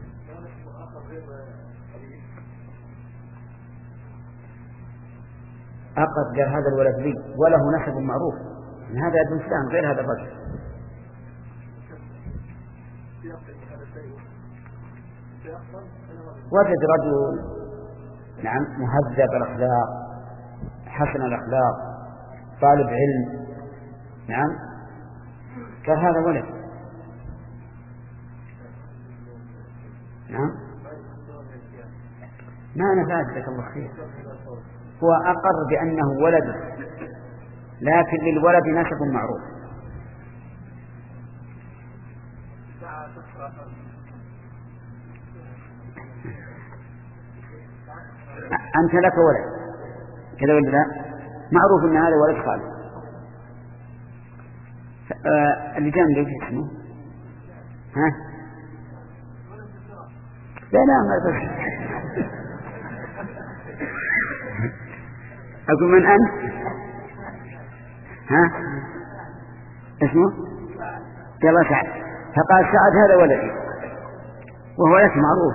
أقر قال هذا الولد لي وله نسب معروف، هذا ابن فلان غير هذا الرجل. وجد رجل نعم مهذب الأخلاق حسن الأخلاق طالب علم، نعم، قال هذا ولد. نعم. ما نفعت لك الله خير. هو أقر بأنه ولد لكن للولد نسب معروف. أنت لك ولد كذا ولا لا؟ معروف أن هذا ولد خالد. آه اللي جنبك اسمه ها؟ لا لا ما بس أقول من أنت؟ ها؟ اسمه؟ يلا سعد. فقال سعد هذا ولدي وهو لك معروف.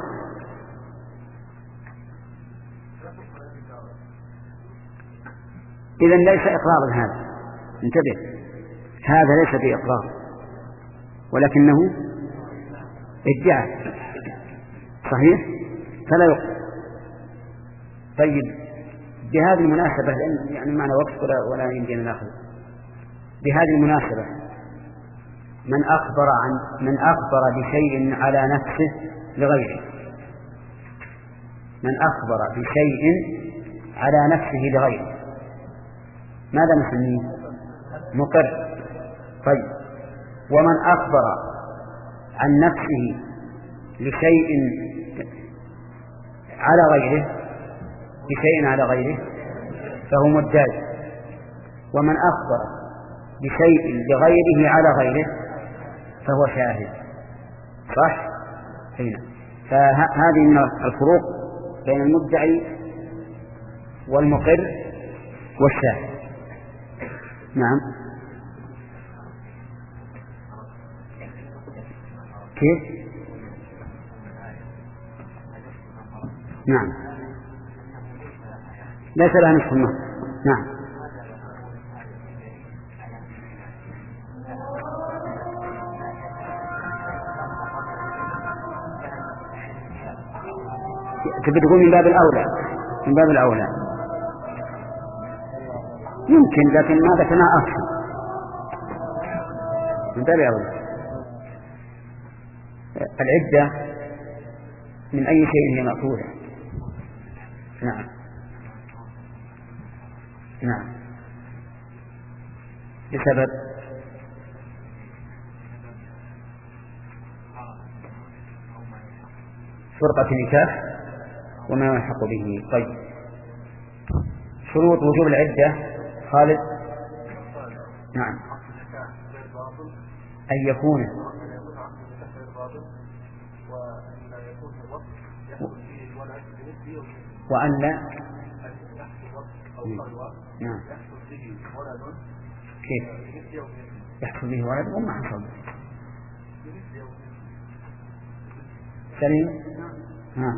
إذن ليس إقرار هذا، انتبه، هذا ليس بإقرار ولكنه ادعاء صحيح فلا يقر. طيب بهذه المناسبة لأن يعني معنا وقت ولا, ولا يمكن ناخذ بهذه المناسبة من أخبر عن من أخبر بشيء على نفسه لغيره، من أخبر بشيء على نفسه لغيره ماذا نسميه؟ مقر. طيب ومن أخبر عن نفسه لشيء على غيره بشيء على غيره فهو مدعي، ومن أخبر بشيء لغيره على غيره فهو شاهد. صح؟ هنا فهذه من الفروق بين المدعي والمقر والشاهد. نعم. كيف؟ نعم ليس لها نصف النصف. نعم. تبي تقول من باب الأولى، من باب الأولى يمكن، لكن ما ذكرنا أكثر من باب الأولى. العدة من أي شيء هي مأخوذة. نعم نعم بسبب فرقة نكاح وما يلحق به. طيب شروط وجوب العدة خالد. نعم أن يكون وأن لا نعم كيف يحصل به ولد وما حصل سليم. ها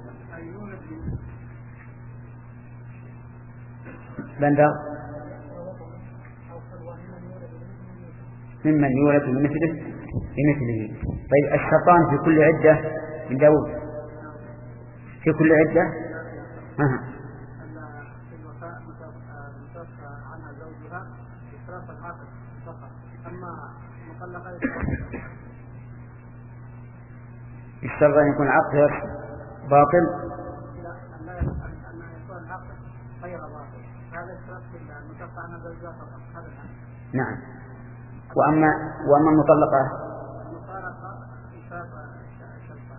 بندر ممن يولد بمثله بمثله. طيب الشيطان في كل عدة من داود في كل عدة ها عنها زوجها إشراف العقل فقط، أما مطلقة يشترط أن يكون العقد باطل. لا، أن يكون العقد غير باطل، هذا إشراف المطلقة عنها زوجها فقط، هذا نعم. وأما وأما المطلقة المطلقة إشراف الشيطان،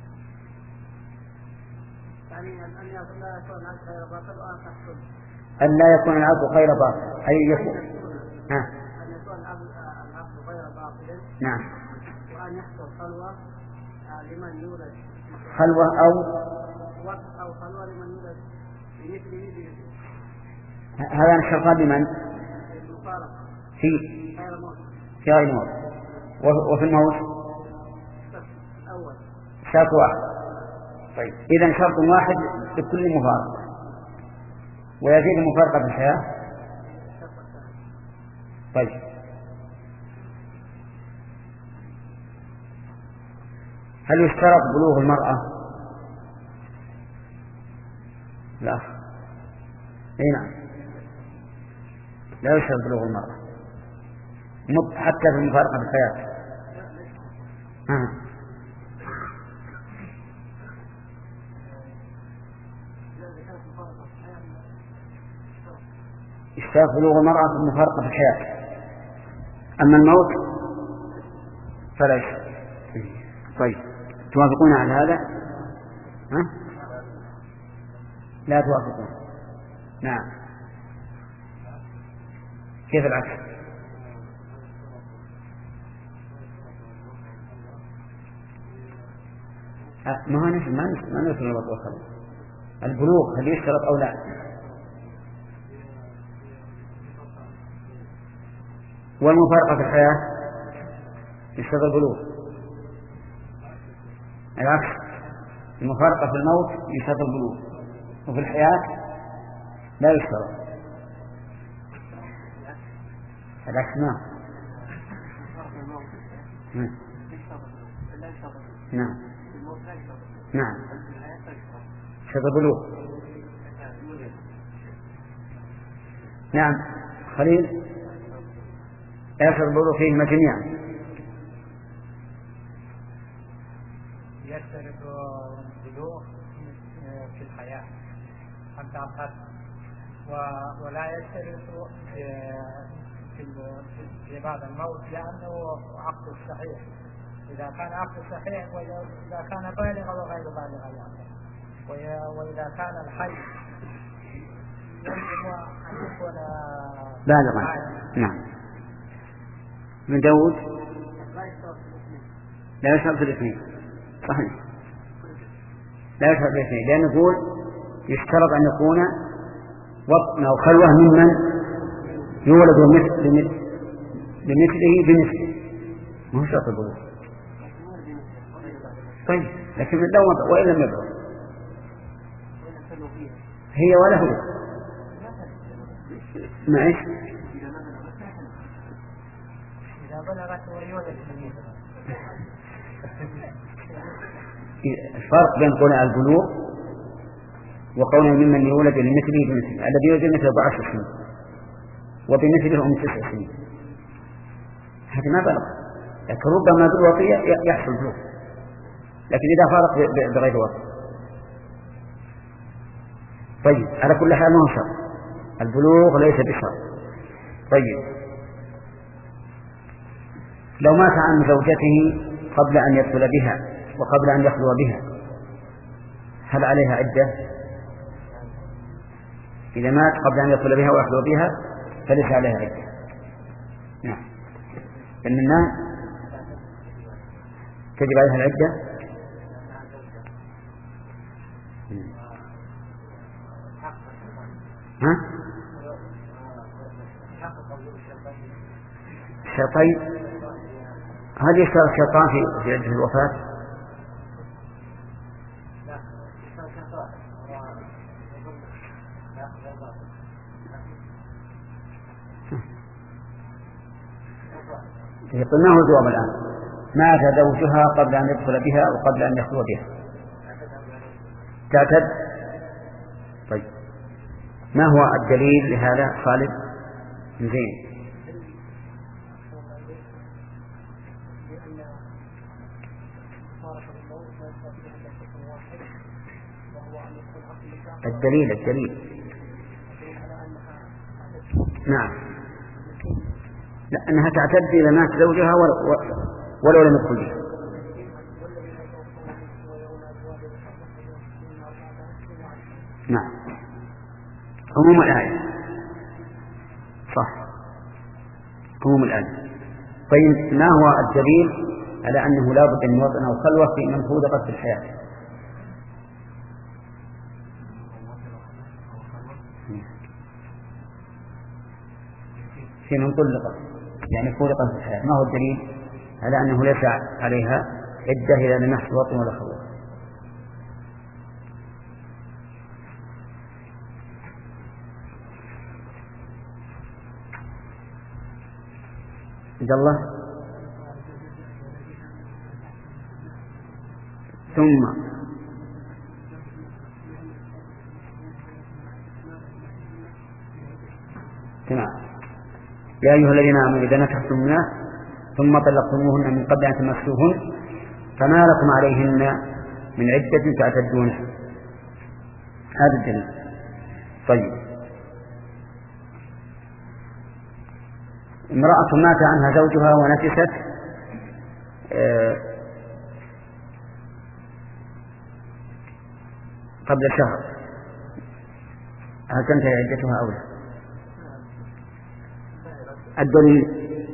يعني أن لا يكون العقد غير باطل وأن تحصل أن لا يكون العقد غير باطل، أي يكون ها أن يكون العقد غير باطل. نعم. وأن يحصل خلوة لمن يولد خلوة أو أو خلوة لمن يولد بمثله بمثله. هذا الشرطان لمن المفارقة في غير موت في غير موت وفي الموت أول شرط واحد. طيب إذن شرط واحد لكل مفارقة، ويزيد المفارقة في الحياة. طيب هل يشترط بلوغ المرأة؟ لا. اي نعم لا يشترط بلوغ المرأة حتى في المفارقة في الحياة. آه. يشترط بلوغ المرأة في المفارقة في الحياة، أما الموت فلا يشترط. طيب توافقون على هذا؟ ها؟ لا توافقون. نعم. كيف العكس؟ أه ما هو نفس ما نفس ما نفس الوضع. البلوغ هل يشترط أو لا؟ والمفارقة في الحياة يشترط البلوغ. العكس، المفارقة في الموت يشترط البلوغ، وفي الحياة لا يشترط. العكس ما نعم نعم يشترط البلوغ. نعم خليل يشترط البلوغ فيهما جميعا. يشترط البلوغ في الحياة حتى القتل، ولا يشترط في بعد الموت لأنه عقد صحيح. إذا كان عقد صحيح وإذا كان بالغ وغير بالغ يعني. وإذا كان الحي يجب أن يكون بالغا. نعم. من داود لا يشترط في الاثنين. صحيح لا يشترط في الاثنين، لأن نقول يشترط أن يكون وطن أو خلوة ممن يولد بمثله بمثله ما هو شرط البلوغ. طيب لكن من دون وإن لم يبلغ هي ولا هو معيش إذا بلغت ويولد بمثله. الفرق بين قول البلوغ وقوله ممن يولد لمثله بمثله، الذي يولد مثله بعشر سنين وبمثله أم تسع سنين، هذا ما بلغ، لكن ربما بالوطية يحصل بلوغ، لكن إذا فارق بغير وطي. طيب على كل حال ما هو شرط، البلوغ ليس بشرط. طيب لو مات عن زوجته قبل أن يدخل بها وقبل أن يخلو بها هل عليها عدة؟ إذا مات قبل أن يدخل بها ويخلو بها فليس عليها عدة. نعم، لأن النام تجب عليها العدة. ها؟ الشرطين هل يشترط الشيطان في في عدة الوفاة؟ قلنا هو الجواب الآن. مات زوجها قبل أن يدخل بها وقبل أن يخلو بها تعتد. طيب ما هو الدليل لهذا خالد؟ زين. الدليل الدليل نعم، لأنها تعتد إذا مات زوجها ولو لم يدخل بها. نعم عموم الآية صح، عموم الآية. طيب ما هو الدليل على أنه لا بد من وطن أو خلوة في من فوضت في الحياة؟ في من طلقت يعني فوضت في الحياة، ما هو الدليل على أنه ليس عليها عدة إذا لم يحصل وطن ولا خلوة؟ عبد الله. ثم تمام. يا أيها الذين آمنوا إذا نكحتم الناس ثم طلقتموهن من قبل أن تمسوهن فما لكم عليهن من عدة تعتدونها. هذا الدليل. طيب امرأة مات عنها زوجها ونفست آه قبل شهر، هل تنتهي عدتها أو لا؟ الدليل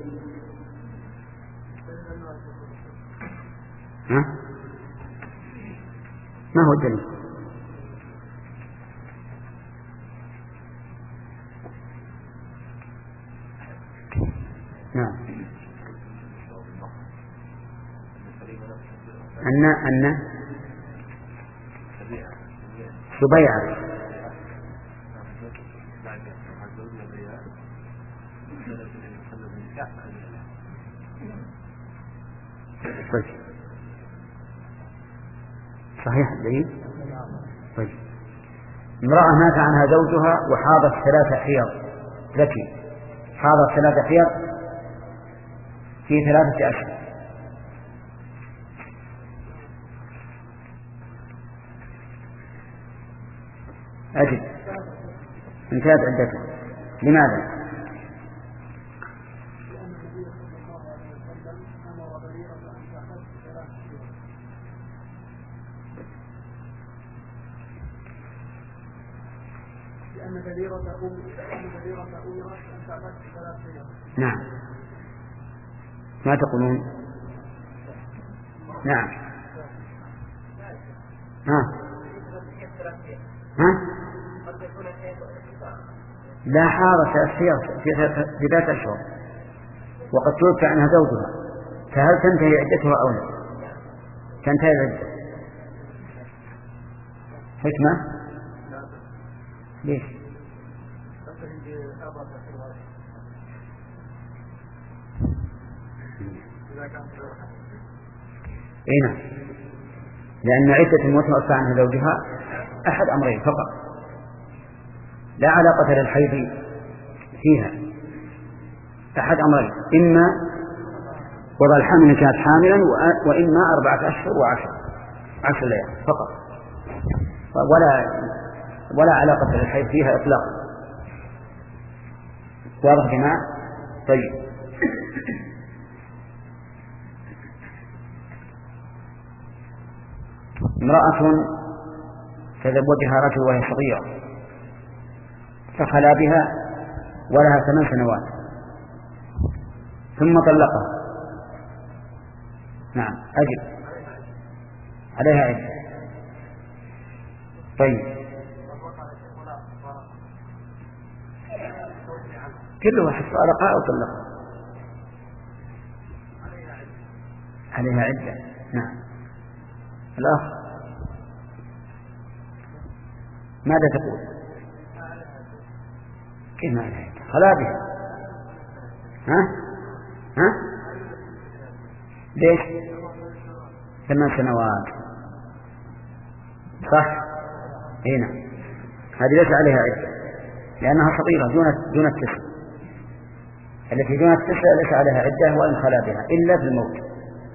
ها؟ ما هو الدليل؟ نعم أن أن سبيعة طيب صحيح الدليل. طيب امرأة مات عنها زوجها وحاضت ثلاثة حيض، ذكي حاضت ثلاثة حيض في ثلاثة أشهر، أجد انتهت عدتها. لماذا؟ نعم ما تقولون؟ نعم ها ها لا حاضر في ثلاثة أشهر وقد توفي عنها زوجها، فهل تنتهي عدتها أو لا؟ تنتهي العدة. حكمة ليش؟ اي نعم، لأن عدة المتوفى عنها زوجها أحد أمرين فقط، لا علاقة للحيض فيها. أحد أمرين، إما وضع الحمل إن كانت حاملا، وإما أربعة أشهر وعشر عشر ليال فقط، ولا ولا علاقة للحيض فيها إطلاقا. واضح يا جماعة؟ طيب، امرأة تزوجها رجل وهي صغيرة فخلا بها ولها ثمان سنوات ثم طلقها. نعم، أجل عليها عدة. طيب، كل واحد فارقها أو طلقها عليها عدة. نعم. الأخ ماذا تقول؟ كيف ما عليها عدة؟ خلا بها. ها؟ ها؟ ليش؟ ثمان سنوات صح؟ هنا هذه ليس عليها عدة لأنها صغيرة دون دون التسع. التي دون التسع ليس عليها عدة وإن خلا بها إلا في الموت.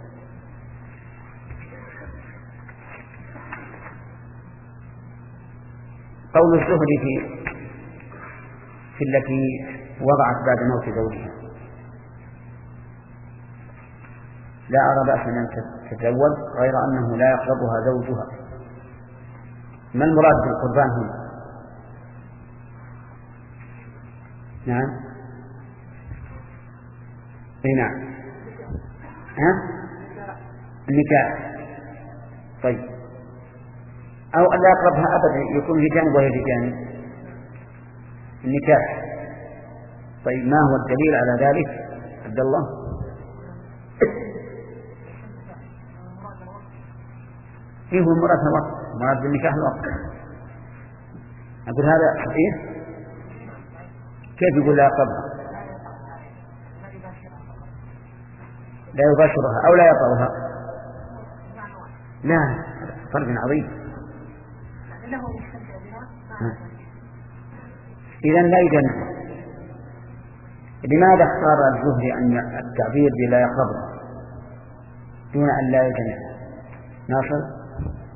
قول الزهد في في التي وضعت بعد موت زوجها: لا أرى بأسا أن تتزوج غير أنه لا يقربها زوجها. ما المراد بالقربان هنا؟ نعم، اي نعم، ها؟ النكاح. طيب، أو أن لا يقربها أبدا، يكون في جانب وهي في جانب النكاح. طيب، ما هو الدليل على ذلك عبد الله؟ إيه هو مراد الوقت؟ مراد بالنكاح الوقت. أقول هذا صحيح؟ كيف يقول لا يقربها؟ لا يباشرها أو لا يطأها؟ لا، فرق عظيم. إذن لا يجنب. لماذا اختار الزهري أن التعبير بلا يقربها دون أن لا يجنب؟ ناصر؟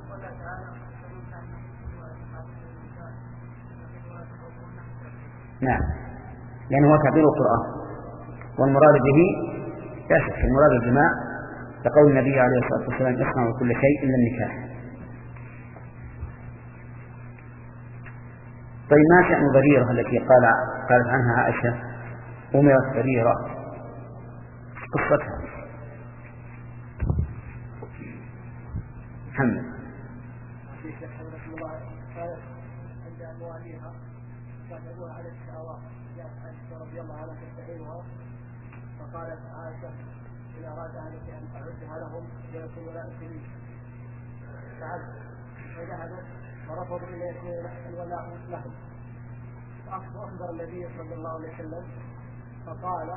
نعم، لأنه هو تعبير القرآن، والمراد به لا شك المراد الجماع، لقول النبي عليه الصلاة والسلام: يصنع كل شيء إلا النكاح. طيب، ما شأن بريرة التي قال قالت عنها عائشة: أمرت بريرة، قصتها؟ محمد. فأتبوها على الشهوات، جاءت عائشة رضي الله عنها تستعينها فقالت عائشة: إن أراد أهلك أن أعدها لهم فيكون لا أكلين. فعلت فذهبت ورفضوا إلى يكون الولاء لهم. فأخبر النبي صلى الله عليه وسلم فقال: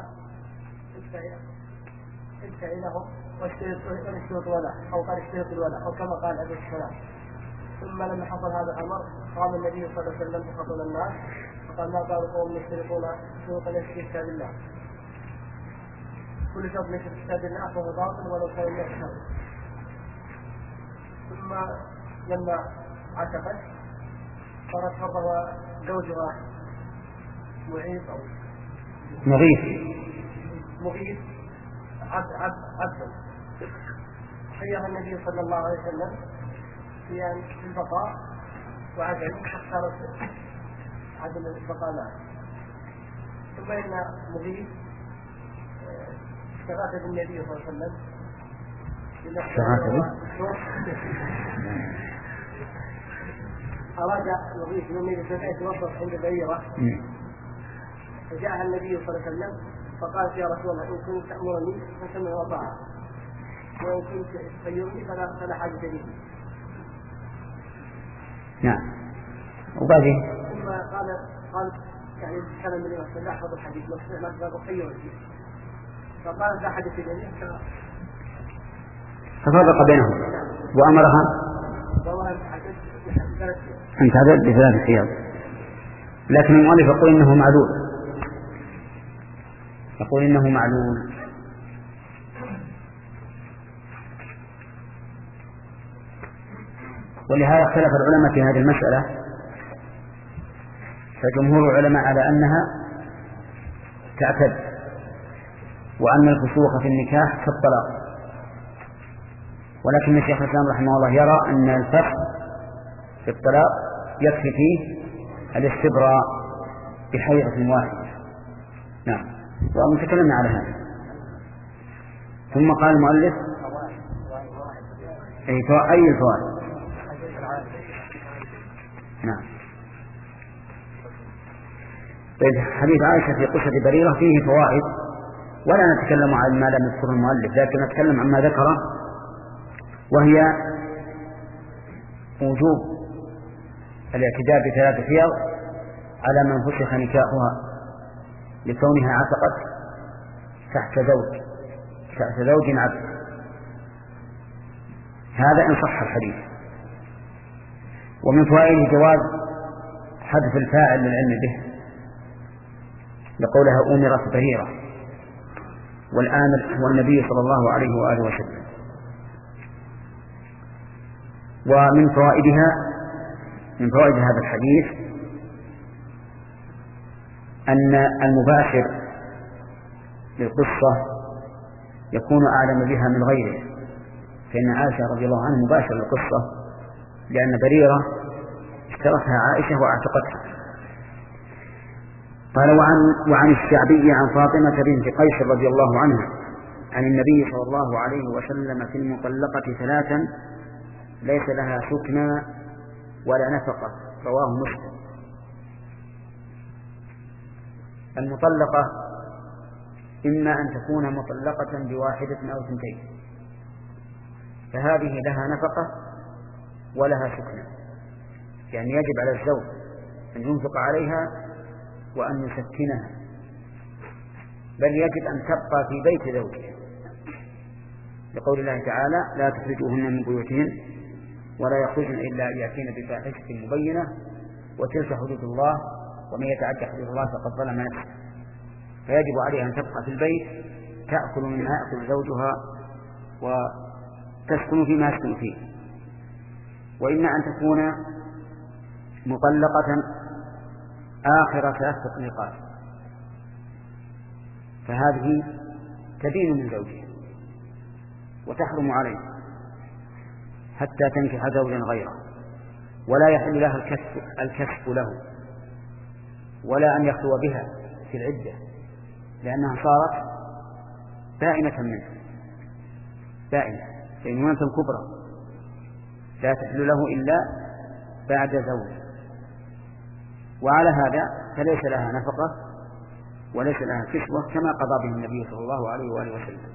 ادفعي لهم واشترط الولاء، أو قال اشترط الولاء، أو كما قال عليه السلام. ثم لما حصل هذا الأمر قام النبي صلى الله عليه وسلم بخطب الناس فقال: ما قال قوم يشترطون شروطا ليس في كتاب الله، كل شرط ليس في كتاب الله فهو باطل ولو كان يشهد. ثم لما عتقت صارت فرضها زوجها معيط أو مغيث مغيث عبد عبد عبد خيرها النبي صلى الله عليه وسلم في البقاء وعدم، اختارت عدم البقاء معه. ثم إن مغيث استغاث بالنبي صلى الله عليه وسلم استغاث به؟ أراد مغيث من النبي يتوظف عند بعيرة، فجاءها النبي صلى الله عليه وسلم فقالت: يا رسول الله، إن كنت تأمرني فسمع وطاعة، وإن كنت تخيرني فلا فلا حاجة لي. نعم. وبعدين ثم قال قال يعني كان النبي صلى الله عليه وسلم يحفظ الحديث ما تبغى تخير فيه، فقال: لا حدث لي. ففرق بينهم وأمرها والله الحديث أنت هذا بثلاث حيض، لكن المؤلف يقول إنه معلول، يقول إنه معلول. ولهذا اختلف العلماء في هذه المسألة، فجمهور العلماء على أنها تعتد، وأن الفسوق في النكاح كالطلاق، ولكن الشيخ الإسلام رحمه الله يرى أن الفسق في الطلاق يكفي فيه الاستبراء بحيضة واحدة. نعم، وتكلمنا على هذا. ثم قال المؤلف أي الفوائد. نعم. حديث عائشة في قصة بريرة فيه فوائد، ولا نتكلم عن ما لم يذكره المؤلف، لكن نتكلم عما ذكره، وهي وجوب الاعتداء بثلاث حيض على من فسخ نكاحها لكونها عتقت تحت زوج تحت زوج عبد. هذا إن صح الحديث. ومن فوائده جواز حذف الفاعل للعلم به، لقولها أمرت بريرة، والآن هو النبي صلى الله عليه وآله وسلم. ومن فوائدها من فوائد هذا الحديث أن المباشر للقصة يكون أعلم بها من غيره، فإن عائشة رضي الله عنها مباشر للقصة، لأن بريرة اشترتها عائشة واعتقتها. قال وعن, وعن الشعبي عن فاطمة بنت قيس رضي الله عنها عن النبي صلى الله عليه وسلم في المطلقة ثلاثا ليس لها سكنى ولا نفقة، رواه مسلم. المطلقة إما أن تكون مطلقة بواحدة أو ثنتين، فهذه لها نفقة ولها سكنى، يعني يجب على الزوج أن ينفق عليها وأن يسكنها، بل يجب أن تبقى في بيت زوجها، لقول الله تعالى لا تخرجوهن من بيوتهن ولا يخرجن إلا أن يأتين بفاحشة مبينة وتلك حدود الله ومن يتعدى حدود الله فقد ظلم نفسه. فيجب عليها أن تبقى في البيت تأكل مما يأكل زوجها وتسكن فيما يسكن فيه. وإما أن تكون مطلقة آخر ثلاث تطليقات، فهذه تدين من زوجها وتحرم عليه حتى تنكح زوجا غيره، ولا يحل لها الكسب, الكسب له ولا أن يخلو بها في العدة، لأنها صارت بائنة منه، بائنة بينونة كبرى لا تحل له إلا بعد زوج. وعلى هذا فليس لها نفقة وليس لها كسوة كما قضى به النبي صلى الله عليه وآله وسلم.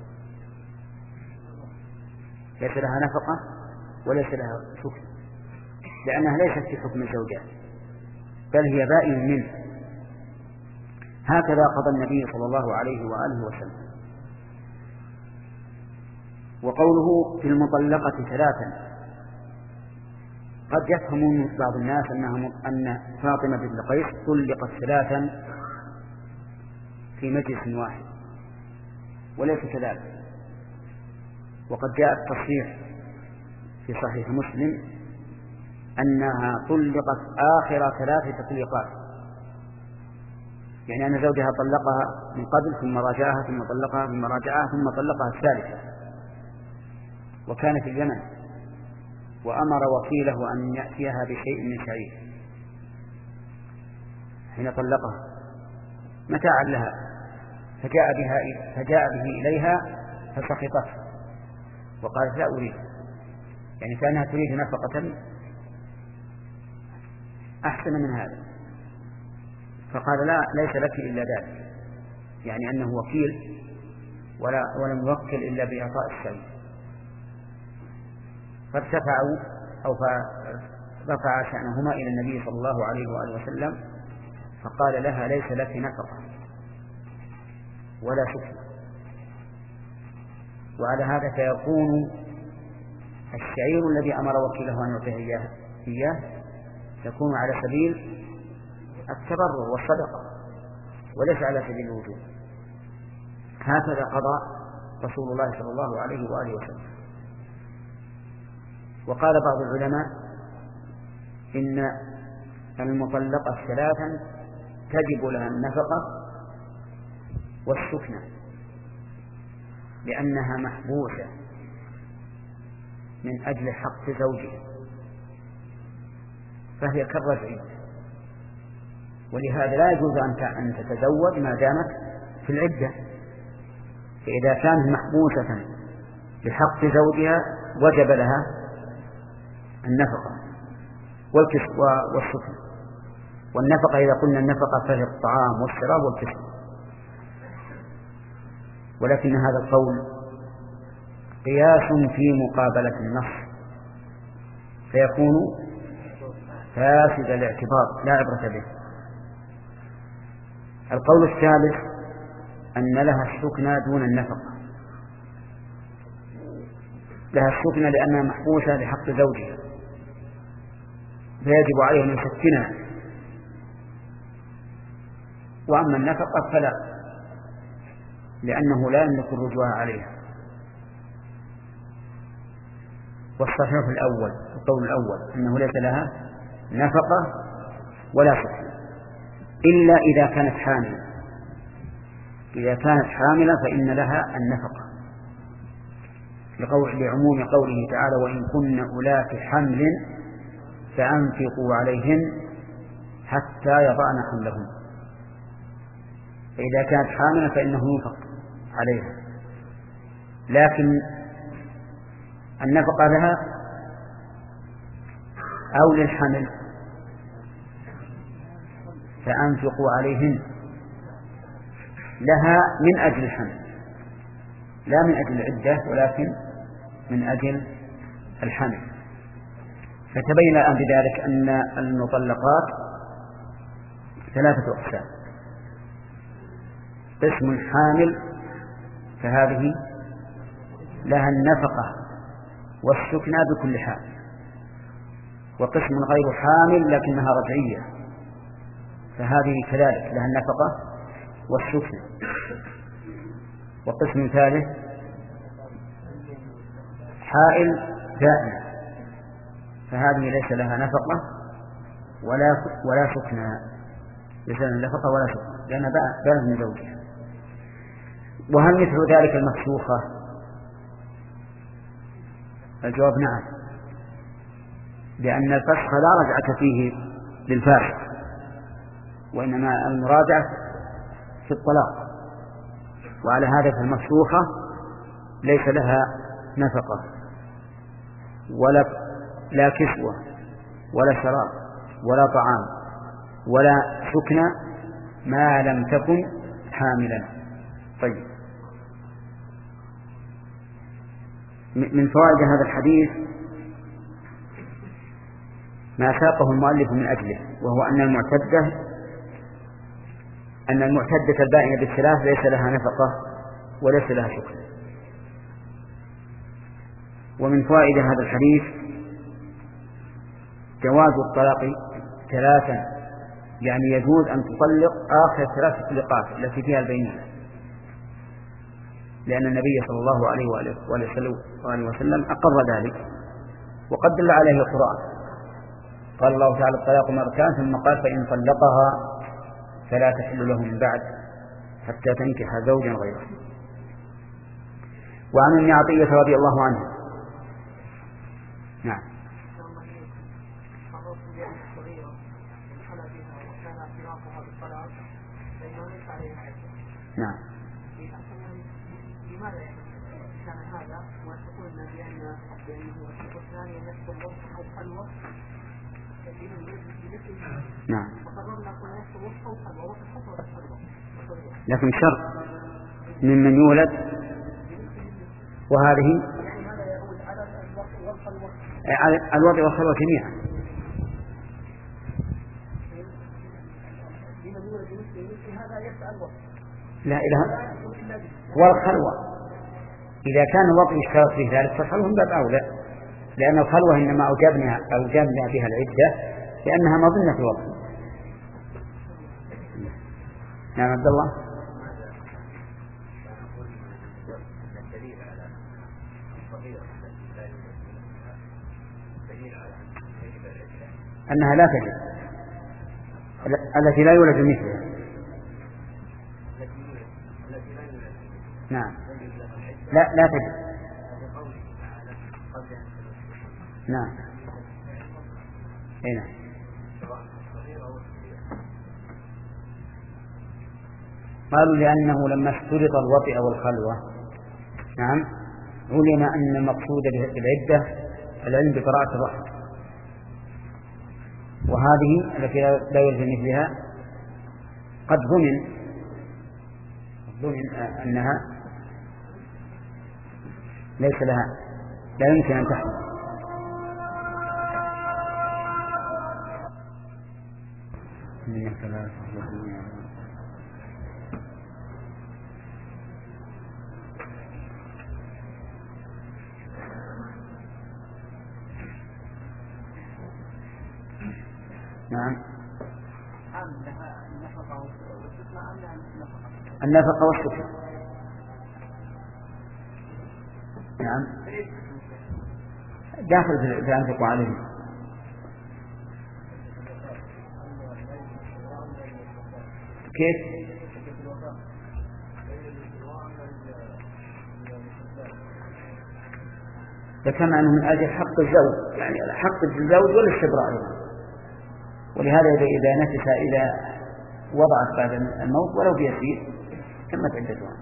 ليس لها نفقة وليس لها سكن، لأنها ليست في حكم الزوجات بل هي بائن منه. هكذا قضى النبي صلى الله عليه وآله وسلم. وقوله في المطلقة ثلاثا قد يفهم بعض الناس أنها أن فاطمة بنت قيس طلقت ثلاثا في مجلس واحد، وليس كذلك. وقد جاء التصريح في صحيح مسلم أنها طلقت آخر ثلاث تطليقات، يعني أن زوجها طلقها من قبل ثم راجعها ثم طلقها ثم راجعها ثم طلقها الثالثة، وكان في اليمن، وأمر وكيله أن يأتيها بشيء من شعير حين طلقها متاعا لها، فجاء, بها فجاء به إليها فسخطته وقالت لا أريد، يعني كانها تريد نفقة أحسن من هذا، فقال لا ليس لك إلا ذلك، يعني أنه وكيل ولا ولم يوكل إلا بإعطاء الشيء. فارتفعوا أو فرفع شأنهما إلى النبي صلى الله عليه وآله وسلم فقال لها ليس لك نفقة ولا سكن. وعلى هذا فيكون الشعير الذي أمر وكيله أن يعطيه إياه تكون على سبيل التبرع والصدقة وليس على سبيل الوجوب. هكذا قضى رسول الله صلى الله عليه وآله وسلم. وقال بعض العلماء إن المطلقة ثلاثا تجب لها النفقة والسكنى لأنها محبوسة من أجل حق زوجها، فهي كالرجعية، ولهذا لا يجوز أن تتزوج ما دامت في العدة. فإذا كانت محبوسة بحق زوجها وجب لها النفقة والكسب والسكن. والنفقة إذا قلنا النفقة فهي الطعام والشراب والكسب. ولكن هذا القول قياس في مقابلة النص فيكون فاسد الاعتبار لا عبرة به. القول الثالث أن لها السكنى دون النفقة. لها السكنى لأنها محبوسة لحق زوجها فيجب عليه أن يسكنها، وأما النفقة فلا، لأنه لا يملك الرجوع عليها. والصحيح الأول القول الأول أنه ليس لها نفقة ولا سكنى إلا إذا كانت حاملة. إذا كانت حاملة فإن لها النفقة لقول لعموم قوله تعالى وإن كن أولات حمل فأنفقوا عليهن حتى يضعن حملهن. فإذا كانت حاملة فإنه ينفق عليها، لكن النفقة لها أو للحمل فأنفقوا عليهن لها من أجل الحمل لا من أجل العدة ولكن من أجل الحمل. فتبين الآن بذلك أن المطلقات ثلاثة أقسام: قسم الحامل فهذه لها النفقة والسكنى بكل حال، وقسم غير حامل لكنها رجعية فهذه كذلك لها النفقة والسكنى، وقسم ثالث حائل دائم فهذه ليس لها نفقة ولا ولا سكنى، ليس لها نفقة ولا سكنى لأنها بارز من زوجها. وهل مثل ذلك المفسوخة؟ الجواب نعم، لأن الفسخ لا رجعة فيه للفاسق، وإنما المراجعة في الطلاق. وعلى هذا فالمفسوخة ليس لها نفقة ولا لا كسوة ولا شراب ولا طعام ولا سكنى ما لم تكن حاملا. طيب، من فوائد هذا الحديث ما ساقه المؤلف من أجله، وهو أن المعتدة أن المعتدة البائنة بالثلاث ليس لها نفقة وليس لها سكن. ومن فوائد هذا الحديث جواز الطلاق ثلاثا، يعني يجوز أن تطلق آخر ثلاث طلقات التي فيها البينة، لأن النبي صلى الله عليه وآله وسلم أقر ذلك وقد دل عليه القرآن. قال الله تعالى الطلاق مرتان ثم قال فإن طلقها فلا تحل له من بعد حتى تنكح زوجا غيره. وعن ابن عطية رضي الله عنه نعم نعم لماذا كان هذا وتقولنا بأن بأنه الشق الثاني يحصل وصف أو خلوة نعم وقررنا قلنا يحصل وصف أو خلوة وصف أو خلوة، لكن شرط ممن يولد، وهذه يعني هذا يعود على الوصف والخلوة على الوضع والخلوة جميعا. لمن يولد مثل هذا يسأل وصف لا إله والخلوة إذا كان الوضع يشترط فيه ذلك فالخلوة من باب أولى، لأن الخلوة إنما أوجبنا أوجبنا بها العدة لأنها مظنة الوضع. نعم عبد الله. أنها لا تجد، التي لا يولد مثلها. نعم لا لا تجد. نعم هنا قالوا لأنه لما اشترط الوطئ والخلوة نعم علم أن المقصود بالعدة العلم بقراءة الرحم، وهذه التي لا يلزم مثلها قد ضمن ضمن أنها ليس لها لا يمكن أن تحمل. نعم النفقة والسكن. نعم داخل في أنفق عليه. كيف؟ فكما أنه من أجل حق الزوج، يعني حق الزوج والاستبراء أيضا، ولهذا إذا نفس إلى وضعت بعد الموت ولو بيسير تمت عدتها.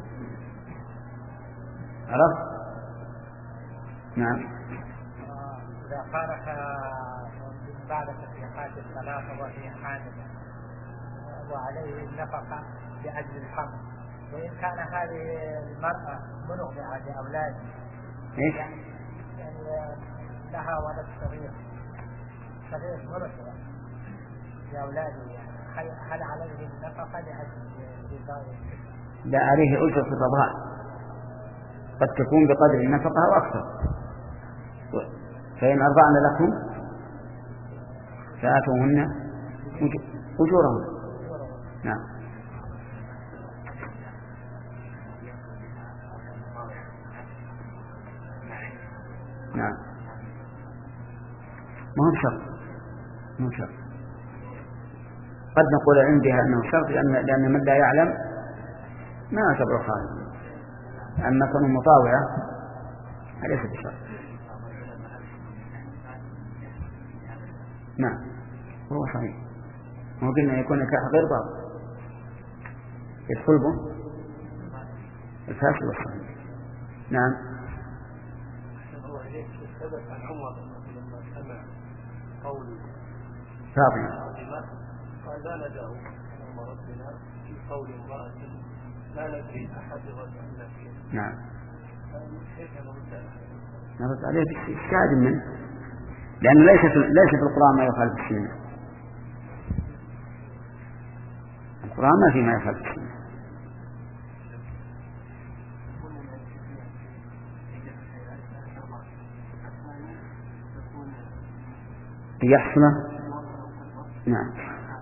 عرفت؟ نعم. إذا خالف بعد تفريقات الثلاثة وهي حاملة وعليه النفقة لأجل الحمل، وإن كان هذه المرأة منغمة لأولادها إيش؟ يعني لها ولد صغير صغير مرضع لأولادها، هل عليه النفقة لأجل ذلك؟ لا عليه أجرة الرضاع، قد تكون بقدر النفقة أو أكثر، فإن أرضعن لكم فآتوهن أجورهن. نعم. نعم ما هو شرط، ما هو شرط. قد نقول عندها أنه شرط لأن, لأن من لا يعلم ما يعتبر خارج، أما كونه مطاوعة فليس بشرط. نعم هو صحيح، ممكن أن يكون نكاح غير باطل يدخل به الفاسد والصحيح. نعم. ثبت عن عمر لما سمع قول فاطمة قال لا ندعو عمر ربنا في قول امرأة لا ندري أحدها أن فيه. نعم. كيف نرد عليه بالشاهد منه، لأنه ليس في ليس في القرآن ما يخالف السنة. القرآن ما في ما يخالف السنة. يحصل. نعم.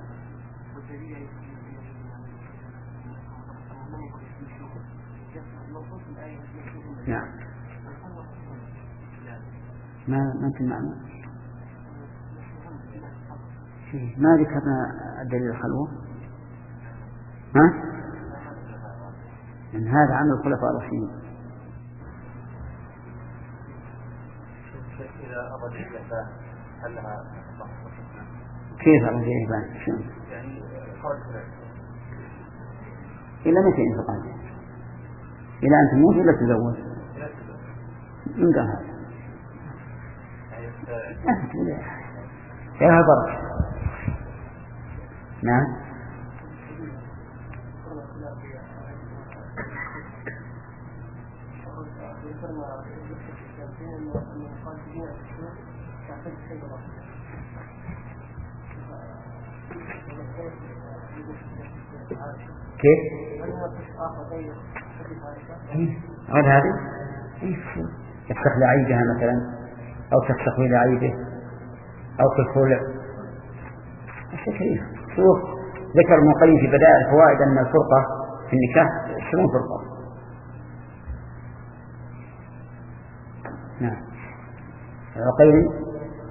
نعم. ما ما أنت معنا. ما ذكرنا الدليل الخلوة. ها؟ من هذا عمل الخلفاء الراشدين. إذا أراد الإحسان هل لها كيف أراد الإحسان؟ يعني خرج إلى متى انتقال؟ إلى أن تموت ولا تزوج؟ من قال هذا؟ يا بركة. نعم. كيف؟ غير هذه يفتح لعيبها مثلا أو تفتح لعيبه أو كالخلع الشكرية شوف ذكر ابن القيم في بدائع الفوائد أن الفرقة في النكاح شنو فرقة. نعم العقيم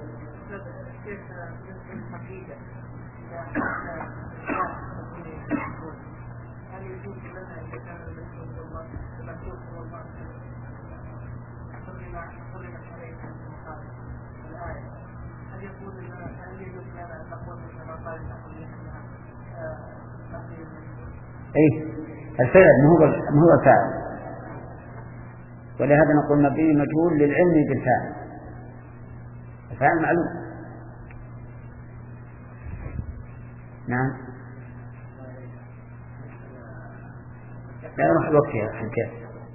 ايه الفعل ما هو ما هو الفاعل، ولهذا نقول مبني مجهول للعلم بالفاعل، الفاعل معلوم. نعم لا نروح الوقت يا أخي كيف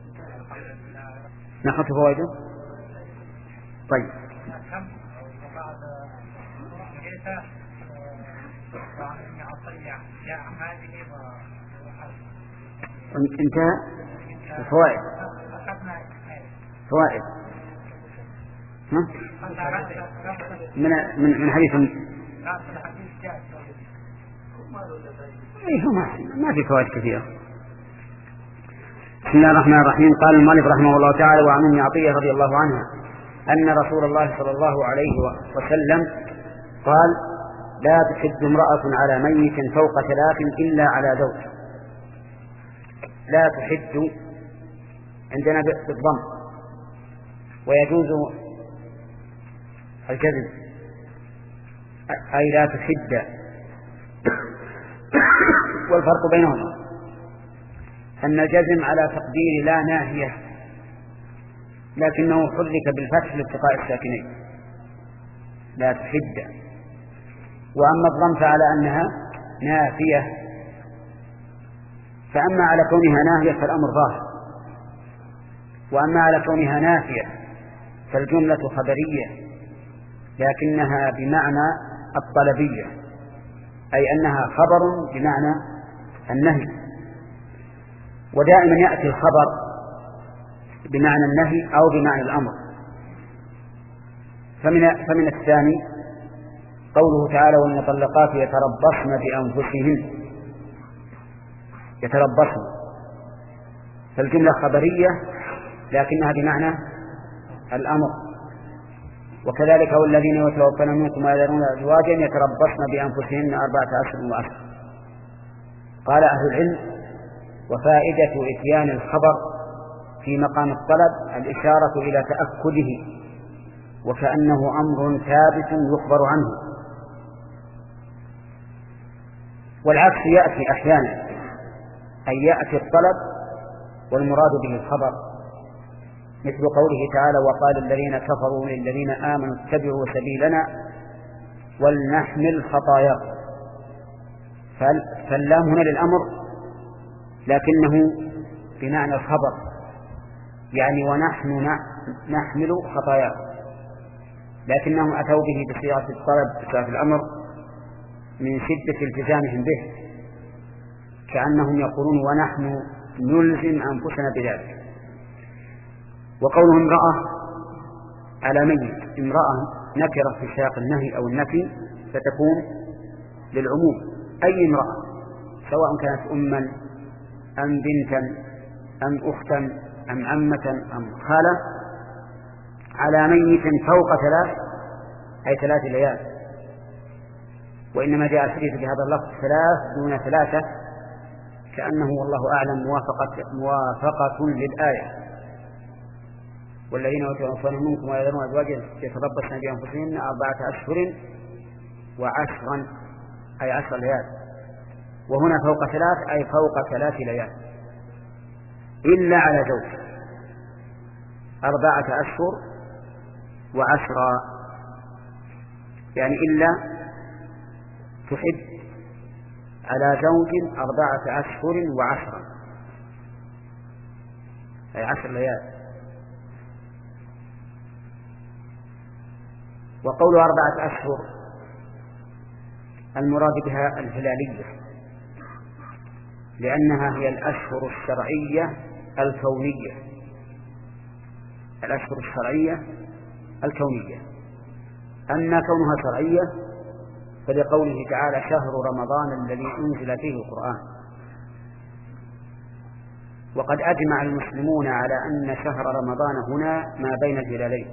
ناخذ فوائده. طيب انتهى الفوائد. فوائد ها؟ من من من حديث ايه ما ما في فوائد كثيرة. بسم الله الرحمن الرحيم. قال المؤلف رحمه الله تعالى: وعن ام عطية رضي الله عنها أن رسول الله صلى الله عليه وسلم قال: لا تحد امرأة على ميت فوق ثلاث إلا على زوج. لا تحد عندنا بالضم، ويجوز الجزم، أي لا تحد. والفرق بينهما أن الجزم على تقدير لا ناهية، لكنه حرك بالفتح لالتقاء الساكنين، لا تحد. وأما الضم فعلى أنها نافية، فأما على كونها ناهية فالأمر ظاهر، وأما على كونها نافية فالجملة خبرية لكنها بمعنى الطلبية، أي أنها خبر بمعنى النهي. ودائما يأتي الخبر بمعنى النهي أو بمعنى الأمر. فمن, فمن الثاني قوله تعالى: والمطلقات يتربصن بأنفسهن، يتربصن، فالجملة خبرية لكنها بمعنى الأمر. وكذلك والذين يتوفون منكم ويذرون أزواجا يتربصن بأنفسهن أربعة أشهر وعشرا. قال أهل العلم: وفائدة إتيان الخبر في مقام الطلب الإشارة إلى تأكده، وكأنه أمر ثابت يخبر عنه. والعكس يأتي أحيانا، أي يأتي الطلب والمراد به الخبر، مثل قوله تعالى: وقال الذين كفروا للذين آمنوا اتبعوا سبيلنا ولنحمل خطاياكم. فاللام هنا للأمر لكنه بمعنى الخبر، يعني ونحن نحمل خطاياكم، لكنهم أتوا به بصيغة الطلب بصيغة الأمر من شدة التزامهم به، كأنهم يقولون ونحن نلزم أنفسنا بذلك. وقوله امرأة على ميت، امرأة نكرة في سياق النهي أو النفي فتكون للعموم، أي امرأة سواء كانت أما أم بنتا أم أختا أم عمة أم خالة على ميت فوق ثلاث، أي ثلاث ليال. وإنما جاء الحديث بهذا اللفظ ثلاث دون ثلاثة، كأنه والله أعلم موافقة, موافقة للآية: والذين يتوفون منكم ويذرون أزواجا يتربصن بأنفسهن أربعة أشهر وعشرا، أي عشر ليال. وهنا فوق ثلاث أي فوق ثلاث ليال، إلا على زوج أربعة أشهر وعشرا، يعني إلا تحد على زوج أربعة أشهر وعشرا، أي عشر ليال. وقول أربعة أشهر المراد بها الهلالية، لأنها هي الأشهر الشرعية الكونية، الأشهر الشرعية الكونية. أما كونها شرعية فلقوله تعالى شهر رمضان الذي أنزل فيه القرآن. وقد أجمع المسلمون على أن شهر رمضان هنا ما بين الهلالين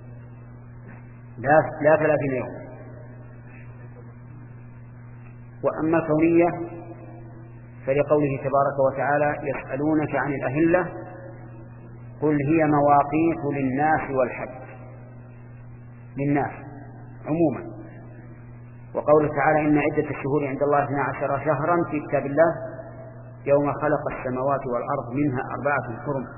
لا, لا ثلاثين يوم. وأما الكونية فلقوله تبارك وتعالى يسألونك عن الأهلة قل هي مواقيت للناس والحج، للناس عموما. وقوله تعالى إن عدة الشهور عند الله اثنا عشر شهرا في كتاب الله يوم خلق السماوات والأرض منها أربعة حرم.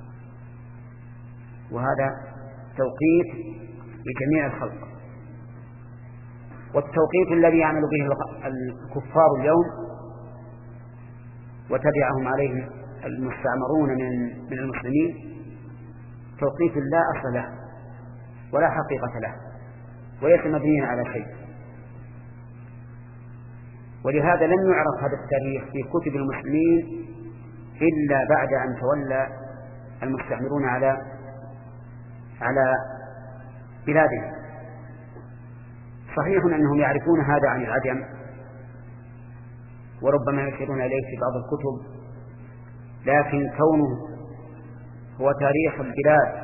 وهذا توقيت لجميع الخلق. والتوقيت الذي يعمل به الكفار اليوم وتبعهم عليه المستعمرون من من المسلمين توقيت لا أصل له ولا حقيقة له وليس مبنيا على شيء. ولهذا لم يعرف هذا التاريخ في كتب المسلمين إلا بعد أن تولى المستعمرون على على بلادهم. صحيح أنهم يعرفون هذا عن العجم وربما يشيرون إليه في بعض الكتب، لكن كونه هو تاريخ البلاد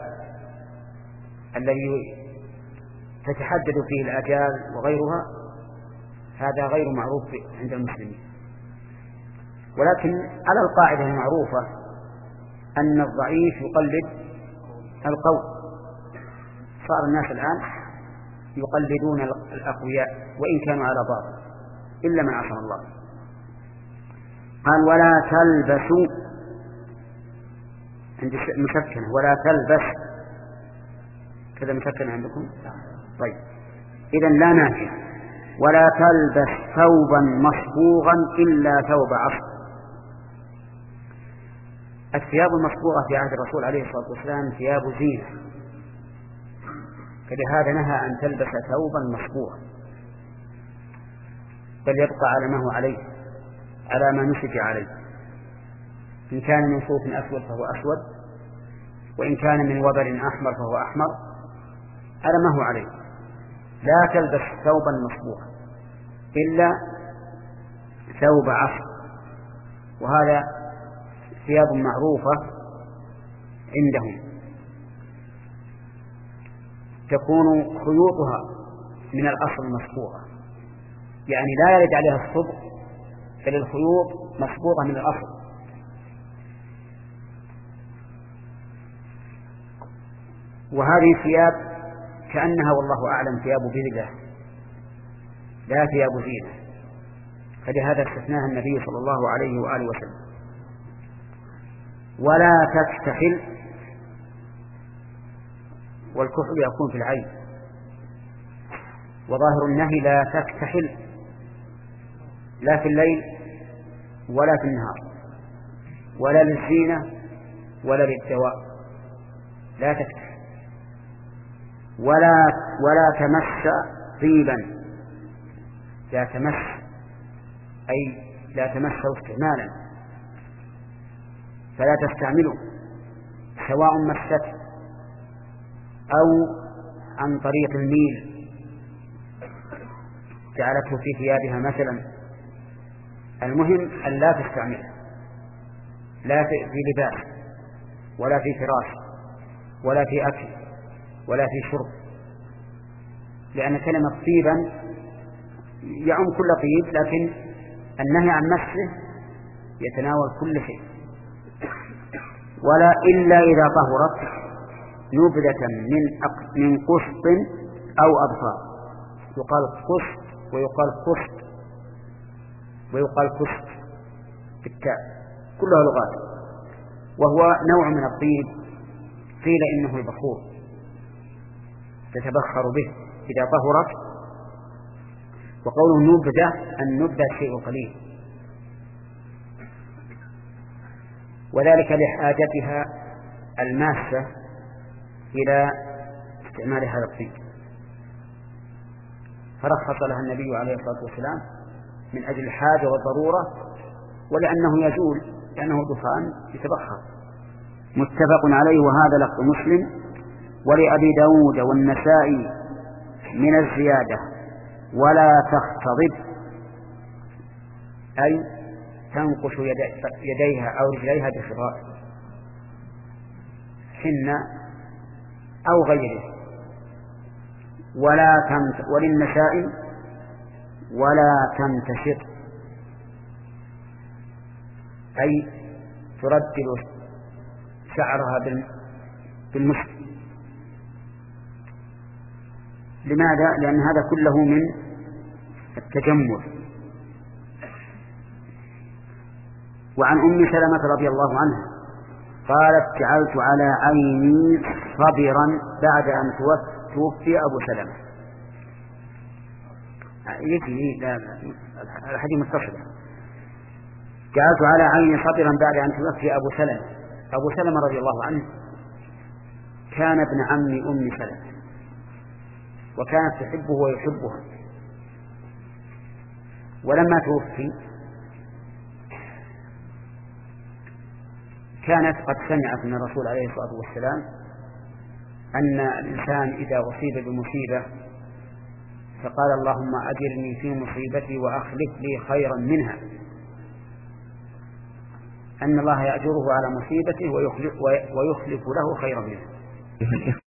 الذي تتحدد فيه الآجال وغيرها هذا غير معروف عند المسلمين. ولكن على القاعدة المعروفة أن الضعيف يقلد القوي. صار الناس الآن يقلدون الأقوياء وإن كانوا على باطل إلا من عصم الله. قال ولا تلبسوا عندي مسكنة ولا تلبس كذا مسكنة عندكم؟ طيب إذن لا نافع. ولا تلبس ثوبا مصبوغا إلا ثوب عصر. الثياب المصبوغة في عهد الرسول عليه الصلاة والسلام ثياب زينة، فلهذا نهى أن تلبس ثوبا مصبوغا بل يبقى على ما هو عليه على ما نسج عليه. إن كان من صوف أسود فهو أسود، وإن كان من وبر أحمر فهو أحمر على ما هو عليه. لا تلبس ثوبا مصبوغا إلا ثوب عصر. وهذا ثياب معروفة عندهم تكون خيوطها من الأصل مصبوغة، يعني لا يرد عليها الصبغ بل الخيوط مصبوغة من الأصل. وهذه ثياب كأنها والله أعلم ثياب بذلة لا ثياب زينة، فلهذا استثناها النبي صلى الله عليه وآله وسلم. ولا تكتحل، والكحل يكون في العين، وظاهر النهي لا تكتحل لا في الليل ولا في النهار ولا للزينة ولا للدواء. لا تكتحل. ولا ولا تمس طيبا. لا تمس أي لا تمسه استعمالا، فلا تستعمله سواء مسته أو عن طريق الميل جعلته في ثيابها مثلا. المهم أن لا تستعمله لا في لباس ولا في فراش ولا في أكل ولا في شرب، لأن كلمة طيبا يعم كل طيب، لكن النهي عن مسه يتناول كل شيء. ولا إلا إذا طهرت نبذة من من قسط أو أظفار. يقال قسط ويقال قسط ويقال قسط بالتاء، كلها لغات، وهو نوع من الطيب. قيل إنه البخور تتبخر به إذا طهرت. وقوله نبذة، النبذة شيء قليل، وذلك لحاجتها الماسة إلى استعمال هذا الطيب، فرخص لها النبي عليه الصلاة والسلام من أجل الحاجة والضرورة، ولأنه يزول لأنه دخان يتبخر. متفق عليه. وهذا لفظ مسلم ولأبي داود والنسائي من الزيادة ولا تختضب أي تنقش يديها أو رجليها بخضاء حنة أو غيره. ولا تمت وللنساء ولا تمتشط أي تردد شعرها بالمسك. لماذا؟ لأن هذا كله من التجمل. وعن أم سلمة رضي الله عنها قالت جعلت على عيني صبرا بعد أن توفي أبو سلمة. يجي الحديث متصل. جعلت على عيني صبرا بعد أن توفي أبو سلمة. أبو سلمة رضي الله عنه كان ابن عم أم سلمة وكانت تحبه ويحبها. ولما توفي كانت قد سمعت من الرسول عليه الصلاة والسلام أن الإنسان إذا أصيب بمصيبة فقال اللهم أجرني في مصيبتي وأخلف لي خيرا منها، أن الله يأجره على مصيبته ويخلف, ويخلف له خيرا منها.